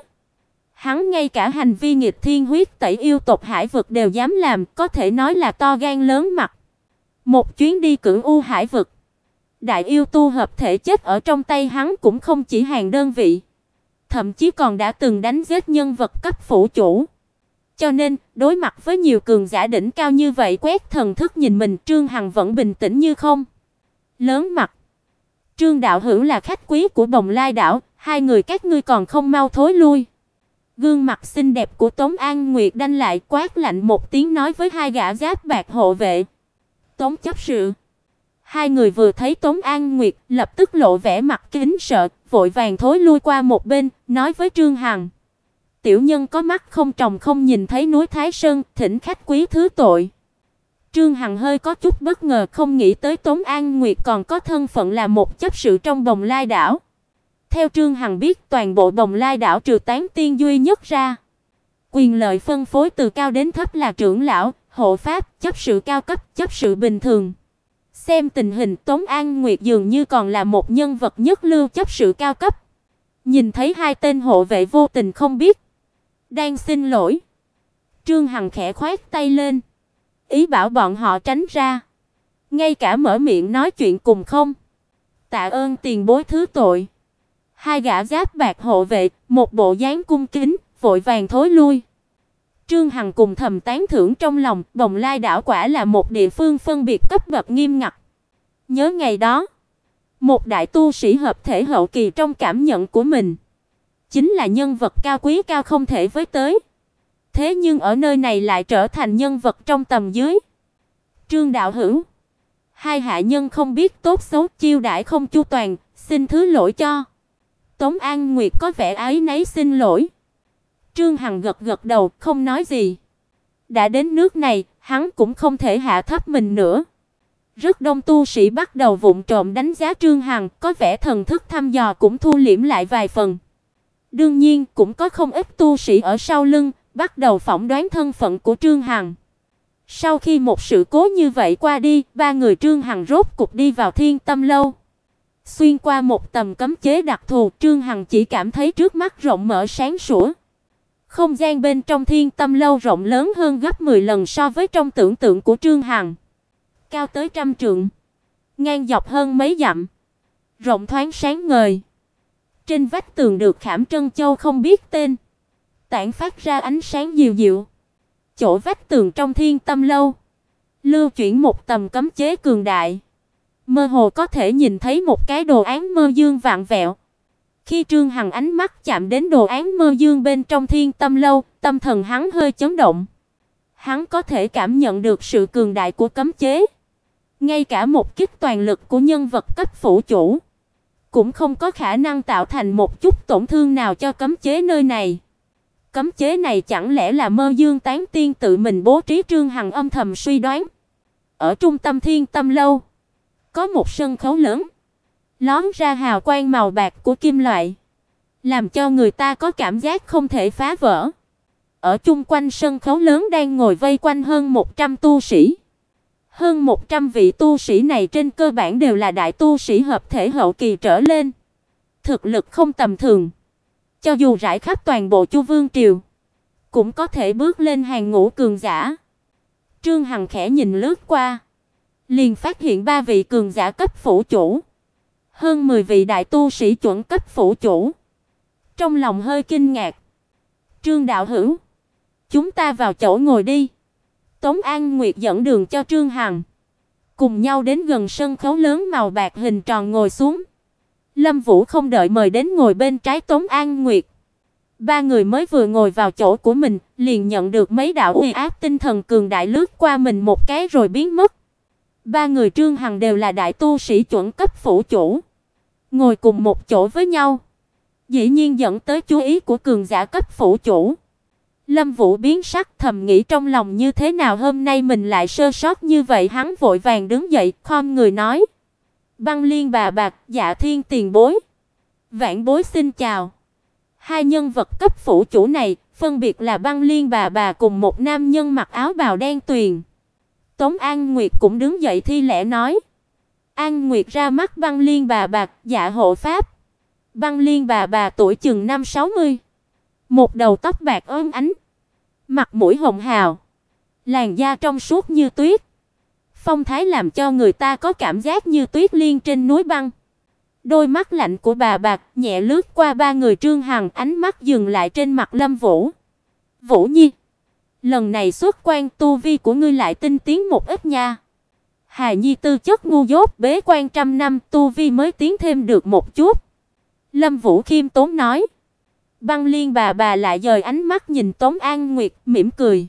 Hắn ngay cả hành vi nghịch thiên huyết tẩy yêu tộc hải vực đều dám làm, có thể nói là to gan lớn mặt. Một chuyến đi cửu u hải vực, đại yêu tu hợp thể chết ở trong tay hắn cũng không chỉ hàng đơn vị, thậm chí còn đã từng đánh giết nhân vật cấp phủ chủ. Cho nên, đối mặt với nhiều cường giả đỉnh cao như vậy quét thần thức nhìn mình, Trương Hằng vẫn bình tĩnh như không. Lớn mặt. Trương đạo hữu là khách quý của Bồng Lai đảo, hai người các ngươi còn không mau thối lui. Gương mặt xinh đẹp của Tống An Nguyệt đanh lại, quát lạnh một tiếng nói với hai gã giáp bạc hộ vệ. Tống chấp sự. Hai người vừa thấy Tống An Nguyệt, lập tức lộ vẻ mặt kính sợ, vội vàng thối lui qua một bên, nói với Trương Hằng. Tiểu nhân có mắt không tròng không nhìn thấy núi Thái Sơn, thỉnh khách quý thứ tội. Trương Hằng hơi có chút bất ngờ, không nghĩ tới Tống An Nguyệt còn có thân phận là một chấp sự trong Bồng Lai đảo. Theo Trương Hằng biết, toàn bộ Bồng Lai đảo trừ Tán Tiên duy nhất ra, quyền lợi phân phối từ cao đến thấp là trưởng lão, hộ pháp, chấp sự cao cấp, chấp sự bình thường. Xem tình hình, Tống An Nguyệt dường như còn là một nhân vật nhất lưu chấp sự cao cấp. Nhìn thấy hai tên hộ vệ vô tình không biết, đang xin lỗi, Trương Hằng khẽ khoát tay lên, ý bảo bọn họ tránh ra. Ngay cả mở miệng nói chuyện cùng không. Tạ ơn tiền bối thứ tội. Hai gã giáp bạc hộ vệ, một bộ dáng cung kính, vội vàng thối lui. Trương Hằng cùng thầm tán thưởng trong lòng, Bồng Lai đảo quả là một địa phương phân biệt cấp bậc nghiêm ngặt. Nhớ ngày đó, một đại tu sĩ hợp thể hậu kỳ trong cảm nhận của mình, chính là nhân vật cao quý cao không thể với tới. Thế nhưng ở nơi này lại trở thành nhân vật trong tầm dưới. Trương đạo hữu, hai hạ nhân không biết tốt xấu, chiêu đãi không chu toàn, xin thứ lỗi cho. Tống An Nguyệt có vẻ áy náy xin lỗi. Trương Hằng gật gật đầu, không nói gì. Đã đến nước này, hắn cũng không thể hạ thấp mình nữa. Rất đông tu sĩ bắt đầu vụng trộm đánh giá Trương Hằng, có vẻ thần thức thăm dò cũng thu liễm lại vài phần. Đương nhiên, cũng có không ít tu sĩ ở sau lưng bắt đầu phỏng đoán thân phận của Trương Hằng. Sau khi một sự cố như vậy qua đi, ba người Trương Hằng rốt cục đi vào Thiên Tâm lâu. Xuyên qua một tầm cấm chế đặc thù, Trương Hằng chỉ cảm thấy trước mắt rộng mở sáng sủa. Không gian bên trong Thiên Tâm lâu rộng lớn hơn gấp 10 lần so với trong tưởng tượng của Trương Hằng. Cao tới trăm trượng, ngang dọc hơn mấy dặm, rộng thoáng sáng ngời. Trên vách tường được khảm trân châu không biết tên, tản phát ra ánh sáng dịu dịu. Chỗ vách tường trong Thiên Tâm lâu lưu chuyển một tầm cấm chế cường đại, mơ hồ có thể nhìn thấy một cái đồ án mơ dương vặn vẹo. Khi Trương Hằng ánh mắt chạm đến đồ án mơ dương bên trong Thiên Tâm lâu, tâm thần hắn hơi chấn động. Hắn có thể cảm nhận được sự cường đại của cấm chế. Ngay cả một kích toàn lực của nhân vật cấp phủ chủ cũng không có khả năng tạo thành một chút tổn thương nào cho cấm chế nơi này. Cấm chế này chẳng lẽ là Mơ Dương Tán Tiên tự mình bố trí? Trương Hằng âm thầm suy đoán. Ở trung tâm Thiên Tâm lâu có một sân khấu lớn, lóm ra hào quang màu bạc của kim loại, làm cho người ta có cảm giác không thể phá vỡ. Ở chung quanh sân khấu lớn đang ngồi vây quanh hơn 100 tu sĩ. Hơn 100 vị tu sĩ này trên cơ bản đều là đại tu sĩ hợp thể hậu kỳ trở lên, thực lực không tầm thường. Cho dù rải khắp toàn bộ Chu Vương triều, cũng có thể bước lên hàng ngũ cường giả. Trương Hằng khẽ nhìn lướt qua, liền phát hiện 3 vị cường giả cấp phủ chủ, hơn 10 vị đại tu sĩ chuẩn cấp phủ chủ. Trong lòng hơi kinh ngạc. Trương đạo hữu, chúng ta vào chỗ ngồi đi. Tống An Nguyệt dẫn đường cho Trương Hằng, cùng nhau đến gần sân khấu lớn màu bạc hình tròn ngồi xuống. Lâm Vũ không đợi mời đến ngồi bên trái Tống An Nguyệt. 3 người mới vừa ngồi vào chỗ của mình, liền nhận được mấy đạo uy áp tinh thần cường đại lướt qua mình một cái rồi biến mất. 3 người Trương Hằng đều là đại tu sĩ chuẩn cấp phủ chủ, ngồi cùng một chỗ với nhau, dĩ nhiên dẫn tới chú ý của cường giả cấp phủ chủ. Lâm Vũ biến sắc, thầm nghĩ trong lòng như thế nào hôm nay mình lại sơ sót như vậy. Hắn vội vàng đứng dậy, khom người nói: "Băng Liên bà bạc, Dạ Thiên tiền bối, vãn bối xin chào." Hai nhân vật cấp phủ chủ này phân biệt là Băng Liên bà cùng một nam nhân mặc áo bào đen tuyền. Tống An Nguyệt cũng đứng dậy thi lễ nói: "An Nguyệt ra mắt Băng Liên bà bạc, dạ hộ pháp." Băng Liên bà tuổi chừng 50-60, một đầu tóc bạc óng ánh, mặt mũi hồng hào, làn da trong suốt như tuyết, phong thái làm cho người ta có cảm giác như tuyết liên trên núi băng. Đôi mắt lạnh của bà bạc nhẹ lướt qua 3 người Trương Hằng, ánh mắt dừng lại trên mặt Lâm Vũ. "Vũ Nhi, lần này xuất quan tu vi của ngươi lại tinh tiến một ít nha. Hà Nhi tư chất ngu dốt, bế quan trăm năm tu vi mới tiến thêm được một chút." Lâm Vũ khiêm tốn nói. Băng Liên bà lại dời ánh mắt nhìn Tống An Nguyệt, mỉm cười.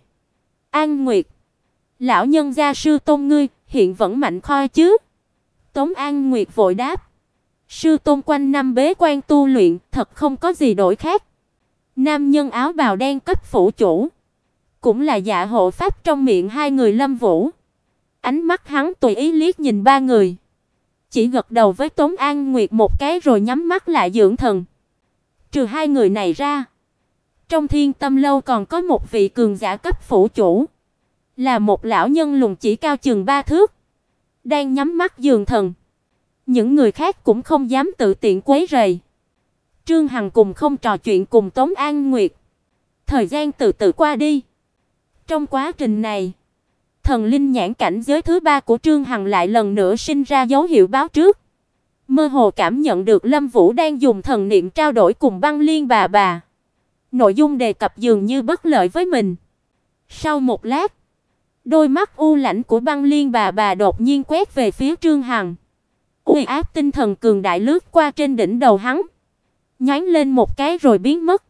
"An Nguyệt, lão nhân gia sư tôn ngươi hiện vẫn mạnh khôi chứ?" Tống An Nguyệt vội đáp: "Sư tôn quanh năm bế quan tu luyện, thật không có gì đổi khác." Nam nhân áo bào đen cấp phủ chủ, cũng là Dạ hộ pháp trong miệng hai người Lâm Vũ. Ánh mắt hắn tùy ý liếc nhìn 3 người, chỉ gật đầu với Tống An Nguyệt một cái rồi nhắm mắt lại dưỡng thần. Trừ 2 người này ra, trong Thiên Tâm lâu còn có một vị cường giả cấp phủ chủ, là một lão nhân lùn chỉ cao chừng 3 thước, đang nhắm mắt dưỡng thần. Những người khác cũng không dám tự tiện quấy rầy. Trương Hằng cùng không trò chuyện cùng Tống An Nguyệt. Thời gian từ từ qua đi. Trong quá trình này, thần linh nhãn cảnh giới thứ 3 của Trương Hằng lại lần nữa sinh ra dấu hiệu báo trước. Mơ hồ cảm nhận được Lâm Vũ đang dùng thần niệm trao đổi cùng Băng Liên bà. Nội dung đề cập dường như bất lợi với mình. Sau một lát, đôi mắt u lãnh của Băng Liên bà đột nhiên quét về phía Trương Hằng. Uy áp tinh thần cường đại lướt qua trên đỉnh đầu hắn, nhoáng lên một cái rồi biến mất.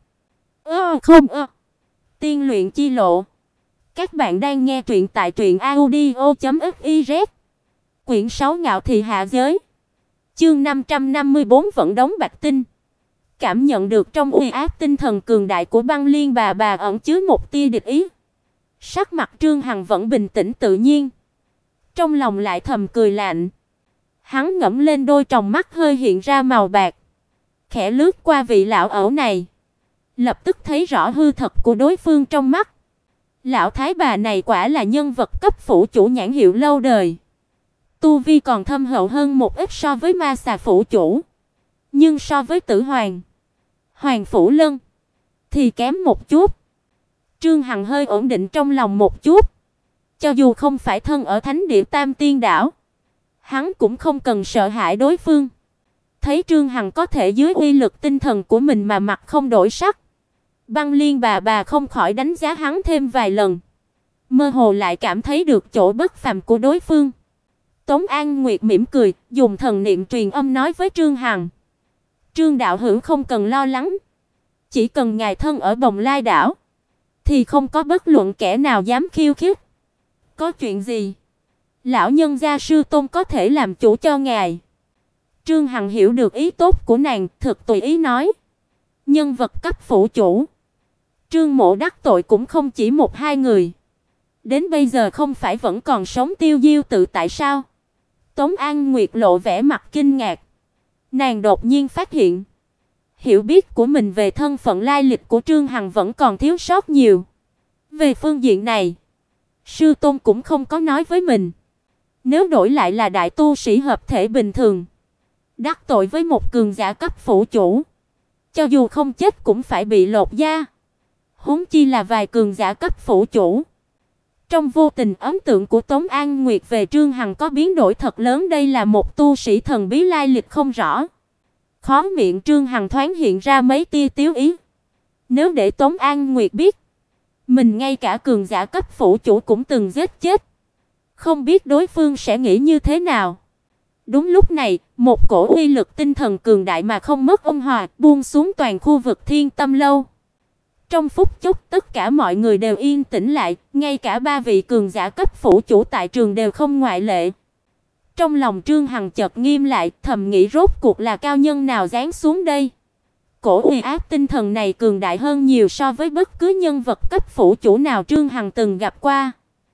Tiên luyện chi lộ. Các bạn đang nghe truyện tại truyệnaudio.fiz. Quyển 6 Ngạo thị hạ giới. Chương 554 Vận đống bạch tinh. Cảm nhận được trong uy áp tinh thần cường đại của Băng Liên bà ẩn chứa một tia địch ý. Sắc mặt Trương Hằng vẫn bình tĩnh tự nhiên, trong lòng lại thầm cười lạnh. Hắn ngẩng lên đôi tròng mắt hơi hiện ra màu bạc, khẽ lướt qua vị lão ẩu này, lập tức thấy rõ hư thật của đối phương trong mắt. Lão thái bà này quả là nhân vật cấp phủ chủ nhãn hiệu lâu đời, tu vi còn thâm hậu hơn một ít so với Ma Xà phủ chủ, nhưng so với Tử Hoàng, Hoàng Phủ Lân thì kém một chút. Trương Hằng hơi ổn định trong lòng một chút. Cho dù không phải thân ở thánh địa Tam Tiên đảo, hắn cũng không cần sợ hãi đối phương. Thấy Trương Hằng có thể dưới uy lực tinh thần của mình mà mặt không đổi sắc, Băng Liên bà không khỏi đánh giá hắn thêm vài lần. Mơ hồ lại cảm thấy được chỗ bất phàm của đối phương. Tống An Nguyệt mỉm cười, dùng thần niệm truyền âm nói với Trương Hằng: "Trương đạo hữu không cần lo lắng, chỉ cần ngài thân ở Bồng Lai đảo thì không có bất luận kẻ nào dám khiêu khích. Có chuyện gì, lão nhân gia sư tôn có thể làm chủ cho ngài." Trương Hằng hiểu được ý tốt của nàng, thực tùy ý nói: "Nhân vật cấp phủ chủ, Trương mộ đắc tội cũng không chỉ một hai người. Đến bây giờ không phải vẫn còn sống tiêu diêu tự tại sao?" Tống An Nguyệt lộ vẻ mặt kinh ngạc. Nàng đột nhiên phát hiện, hiểu biết của mình về thân phận lai lịch của Trương Hằng vẫn còn thiếu sót nhiều. Về phương diện này, sư tôn cũng không có nói với mình. Nếu đổi lại là đại tu sĩ hợp thể bình thường, đắc tội với một cường giả cấp phủ chủ, cho dù không chết cũng phải bị lột da. Huống chi là vài cường giả cấp phủ chủ. Trong vô tình, ấn tượng của Tống An Nguyệt về Trương Hằng có biến đổi thật lớn, đây là một tu sĩ thần bí lai lịch không rõ. Khóe miệng Trương Hằng thoáng hiện ra mấy tia tiếu ý. Nếu để Tống An Nguyệt biết, mình ngay cả cường giả cấp phủ chủ cũng từng giết chết, không biết đối phương sẽ nghĩ như thế nào. Đúng lúc này, một cổ uy lực tinh thần cường đại mà không mất ôn hòa buông xuống toàn khu vực Thiên Tâm lâu. Trong phút chốc tất cả mọi người đều yên tĩnh lại, ngay cả ba vị cường giả cấp phủ chủ tại trường đều không ngoại lệ. Trong lòng Trương Hằng chợt nghiêm lại, thầm nghĩ rốt cuộc là cao nhân nào giáng xuống đây. Cổ uy áp tinh thần này cường đại hơn nhiều so với bất cứ nhân vật cấp phủ chủ nào Trương Hằng từng gặp qua.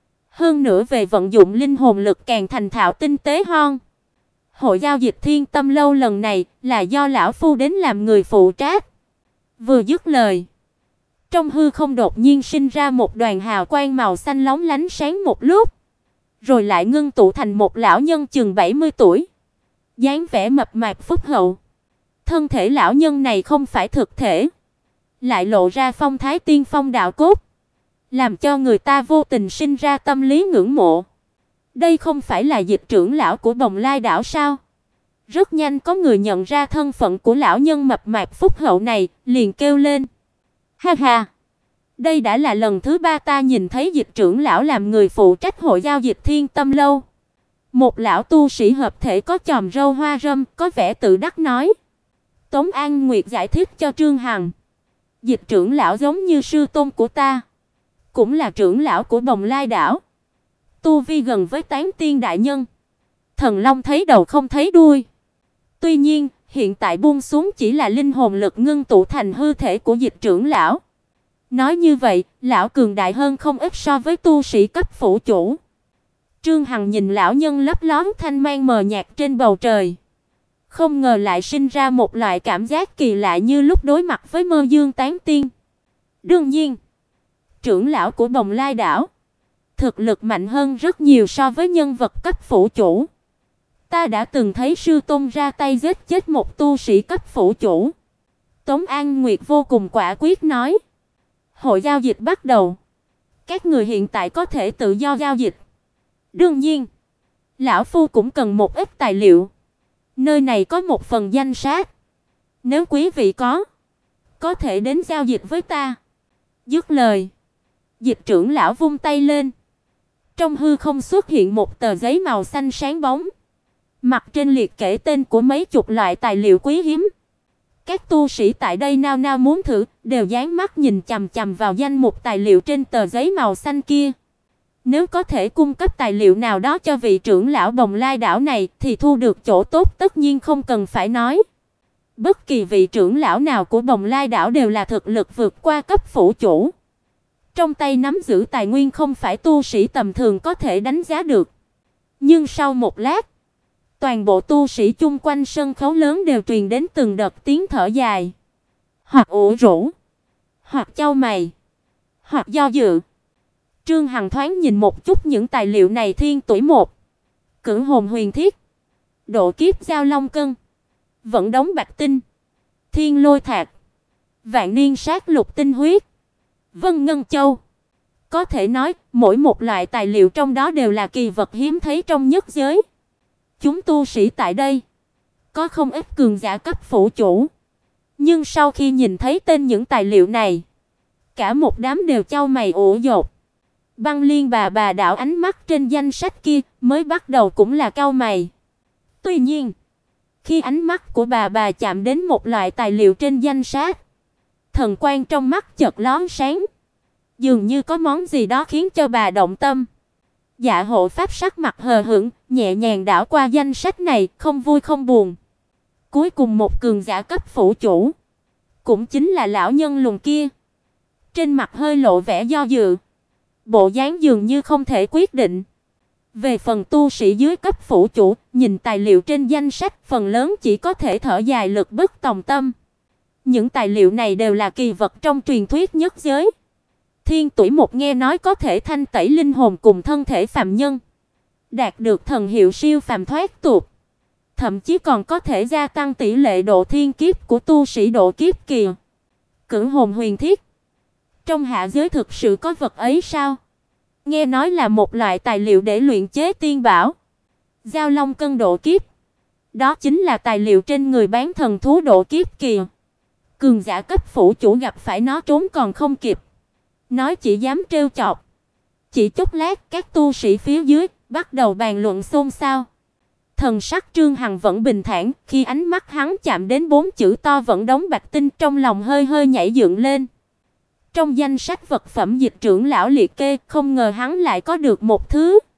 Hơn nữa về vận dụng linh hồn lực càng thành thạo tinh tế hơn. Hội giao dịch Thiên Tâm lâu lần này là do lão phu đến làm người phụ trách. Vừa dứt lời, trong hư không đột nhiên sinh ra một đoàn hào quang màu xanh lóng lánh sáng một lúc, rồi lại ngưng tụ thành một lão nhân chừng 70 tuổi, dáng vẻ mập mạp phúc hậu. Thân thể lão nhân này không phải thực thể, lại lộ ra phong thái tiên phong đạo cốt, làm cho người ta vô tình sinh ra tâm lý ngưỡng mộ. Đây không phải là Dịch trưởng lão của Bồng Lai đảo sao? Rất nhanh có người nhận ra thân phận của lão nhân mập mạp phúc hậu này, liền kêu lên: "Ha ha, đây đã là lần thứ 3 ta nhìn thấy Dịch trưởng lão làm người phụ trách hội giao dịch Thiên Tâm lâu." Một lão tu sĩ hợp thể có chòm râu hoa râm, có vẻ tự đắc nói. Tống An Nguyệt giải thích cho Trương Hằng: "Dịch trưởng lão giống như sư tôn của ta, cũng là trưởng lão của Bồng Lai đảo, tu vi gần với Tán Tiên đại nhân. Thần long thấy đầu không thấy đuôi. Tuy nhiên, hiện tại buông xuống chỉ là linh hồn lực ngưng tụ thành hư thể của Dịch trưởng lão. Nói như vậy, lão cường đại hơn không ít so với tu sĩ cấp phủ chủ." Trương Hằng nhìn lão nhân lấp lóm thanh mang mờ nhạt trên bầu trời, không ngờ lại sinh ra một loại cảm giác kỳ lạ như lúc đối mặt với Mơ Dương Tán Tiên. Đương nhiên, trưởng lão của Bồng Lai đảo thực lực mạnh hơn rất nhiều so với nhân vật cấp phủ chủ. Ta đã từng thấy sư tôn ra tay giết chết một tu sĩ cấp phủ chủ. Tống An Nguyệt vô cùng quả quyết nói. Hội giao dịch bắt đầu. Các người hiện tại có thể tự do giao dịch. Đương nhiên, lão phu cũng cần một ít tài liệu. Nơi này có một phần danh sách. Nếu quý vị có thể đến giao dịch với ta. Dứt lời, Dịch trưởng lão vung tay lên. Trong hư không xuất hiện một tờ giấy màu xanh sáng bóng. Mặt trên liệt kê tên của mấy chục loại tài liệu quý hiếm. Các tu sĩ tại đây nao nao muốn thử, đều dán mắt nhìn chằm chằm vào danh mục tài liệu trên tờ giấy màu xanh kia. Nếu có thể cung cấp tài liệu nào đó cho vị trưởng lão Bồng Lai đảo này thì thu được chỗ tốt tất nhiên không cần phải nói. Bất kỳ vị trưởng lão nào của Bồng Lai đảo đều là thực lực vượt qua cấp phủ chủ. Trong tay nắm giữ tài nguyên không phải tu sĩ tầm thường có thể đánh giá được. Nhưng sau một lát, toàn bộ tu sĩ chung quanh sân khấu lớn đều truyền đến từng đợt tiếng thở dài, hoặc ủ rũ, hoặc chau mày, hoặc do dự. Trương Hằng thoáng nhìn một chút những tài liệu này: Thiên Tuổi Một, Cửu Hồn Huyền Thiết, Độ Kiếp Giao Long Cân, Vận Đống Bạch Tinh, Thiên Lôi Thạch, Vạn Niên Sát Lục Tinh Huyết, Vân Ngân Châu. Có thể nói, mỗi một loại tài liệu trong đó đều là kỳ vật hiếm thấy trong nhất giới. Chúng tu sĩ tại đây có không ít cường giả cấp phủ chủ, nhưng sau khi nhìn thấy tên những tài liệu này, cả một đám đều chau mày ủ dột. Băng Liên bà đảo ánh mắt trên danh sách kia, mới bắt đầu cũng là cau mày. Tuy nhiên, khi ánh mắt của bà chạm đến một loại tài liệu trên danh sách, thần quang trong mắt chợt lóe sáng, dường như có món gì đó khiến cho bà động tâm. Dạ hộ pháp sắc mặt hờ hững, nhẹ nhàng đảo qua danh sách này, không vui không buồn. Cuối cùng một cường giả cấp phủ chủ, cũng chính là lão nhân lùn kia, trên mặt hơi lộ vẻ do dự, bộ dáng dường như không thể quyết định. Về phần tu sĩ dưới cấp phủ chủ, nhìn tài liệu trên danh sách, phần lớn chỉ có thể thở dài lực bất tòng tâm. Những tài liệu này đều là kỳ vật trong truyền thuyết nhất giới. Thiên tuổi một nghe nói có thể thanh tẩy linh hồn cùng thân thể phàm nhân, đạt được thần hiệu siêu phàm thoát tục, thậm chí còn có thể gia tăng tỷ lệ độ thiên kiếp của tu sĩ độ kiếp kỳ. Cửu hồn huyền thiết, trong hạ giới thực sự có vật ấy sao? Nghe nói là một loại tài liệu để luyện chế tiên bảo. Giao long cân độ kiếp, đó chính là tài liệu trên người bán thần thú độ kiếp kỳ. Cường giả cấp phủ chủ gặp phải nó trốn còn không kịp, nói chỉ dám trêu chọc. Chỉ chốc lát, các tu sĩ phía dưới bắt đầu bàn luận xôn xao. Thần sắc Trương Hằng vẫn bình thản, khi ánh mắt hắn chạm đến 4 chữ to vẫn đóng bạch tinh, trong lòng hơi hơi nhảy dựng lên. Trong danh sách vật phẩm dịch trưởng lão liệt kê, không ngờ hắn lại có được một thứ